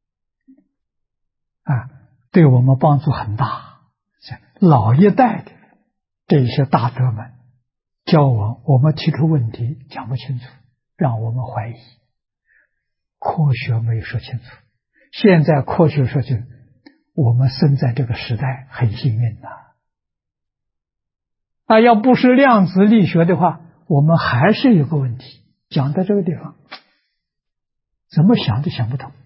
啊，对我们帮助很大。老一代的这些大德们教我们提出问题讲不清楚，让我们怀疑，科学没有说清楚。现在科学说清楚，我们生在这个时代很幸运啊，要不是量子力学的话，我们还是有个问题，讲到这个地方怎么想都想不通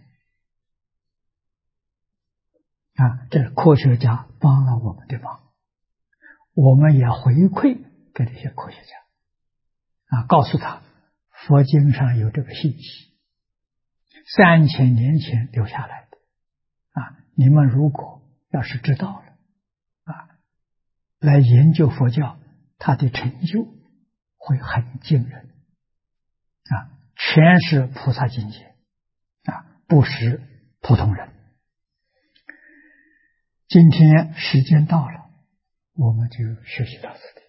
啊。这是科学家帮了我们的忙，我们也回馈给这些科学家啊，告诉他佛经上有这个信息，3000年前留下来的啊，你们如果要是知道了啊，来研究佛教，他的成就会很惊人啊，全是菩萨境界啊，不是普通人。今天时间到了，我们就学习到这里。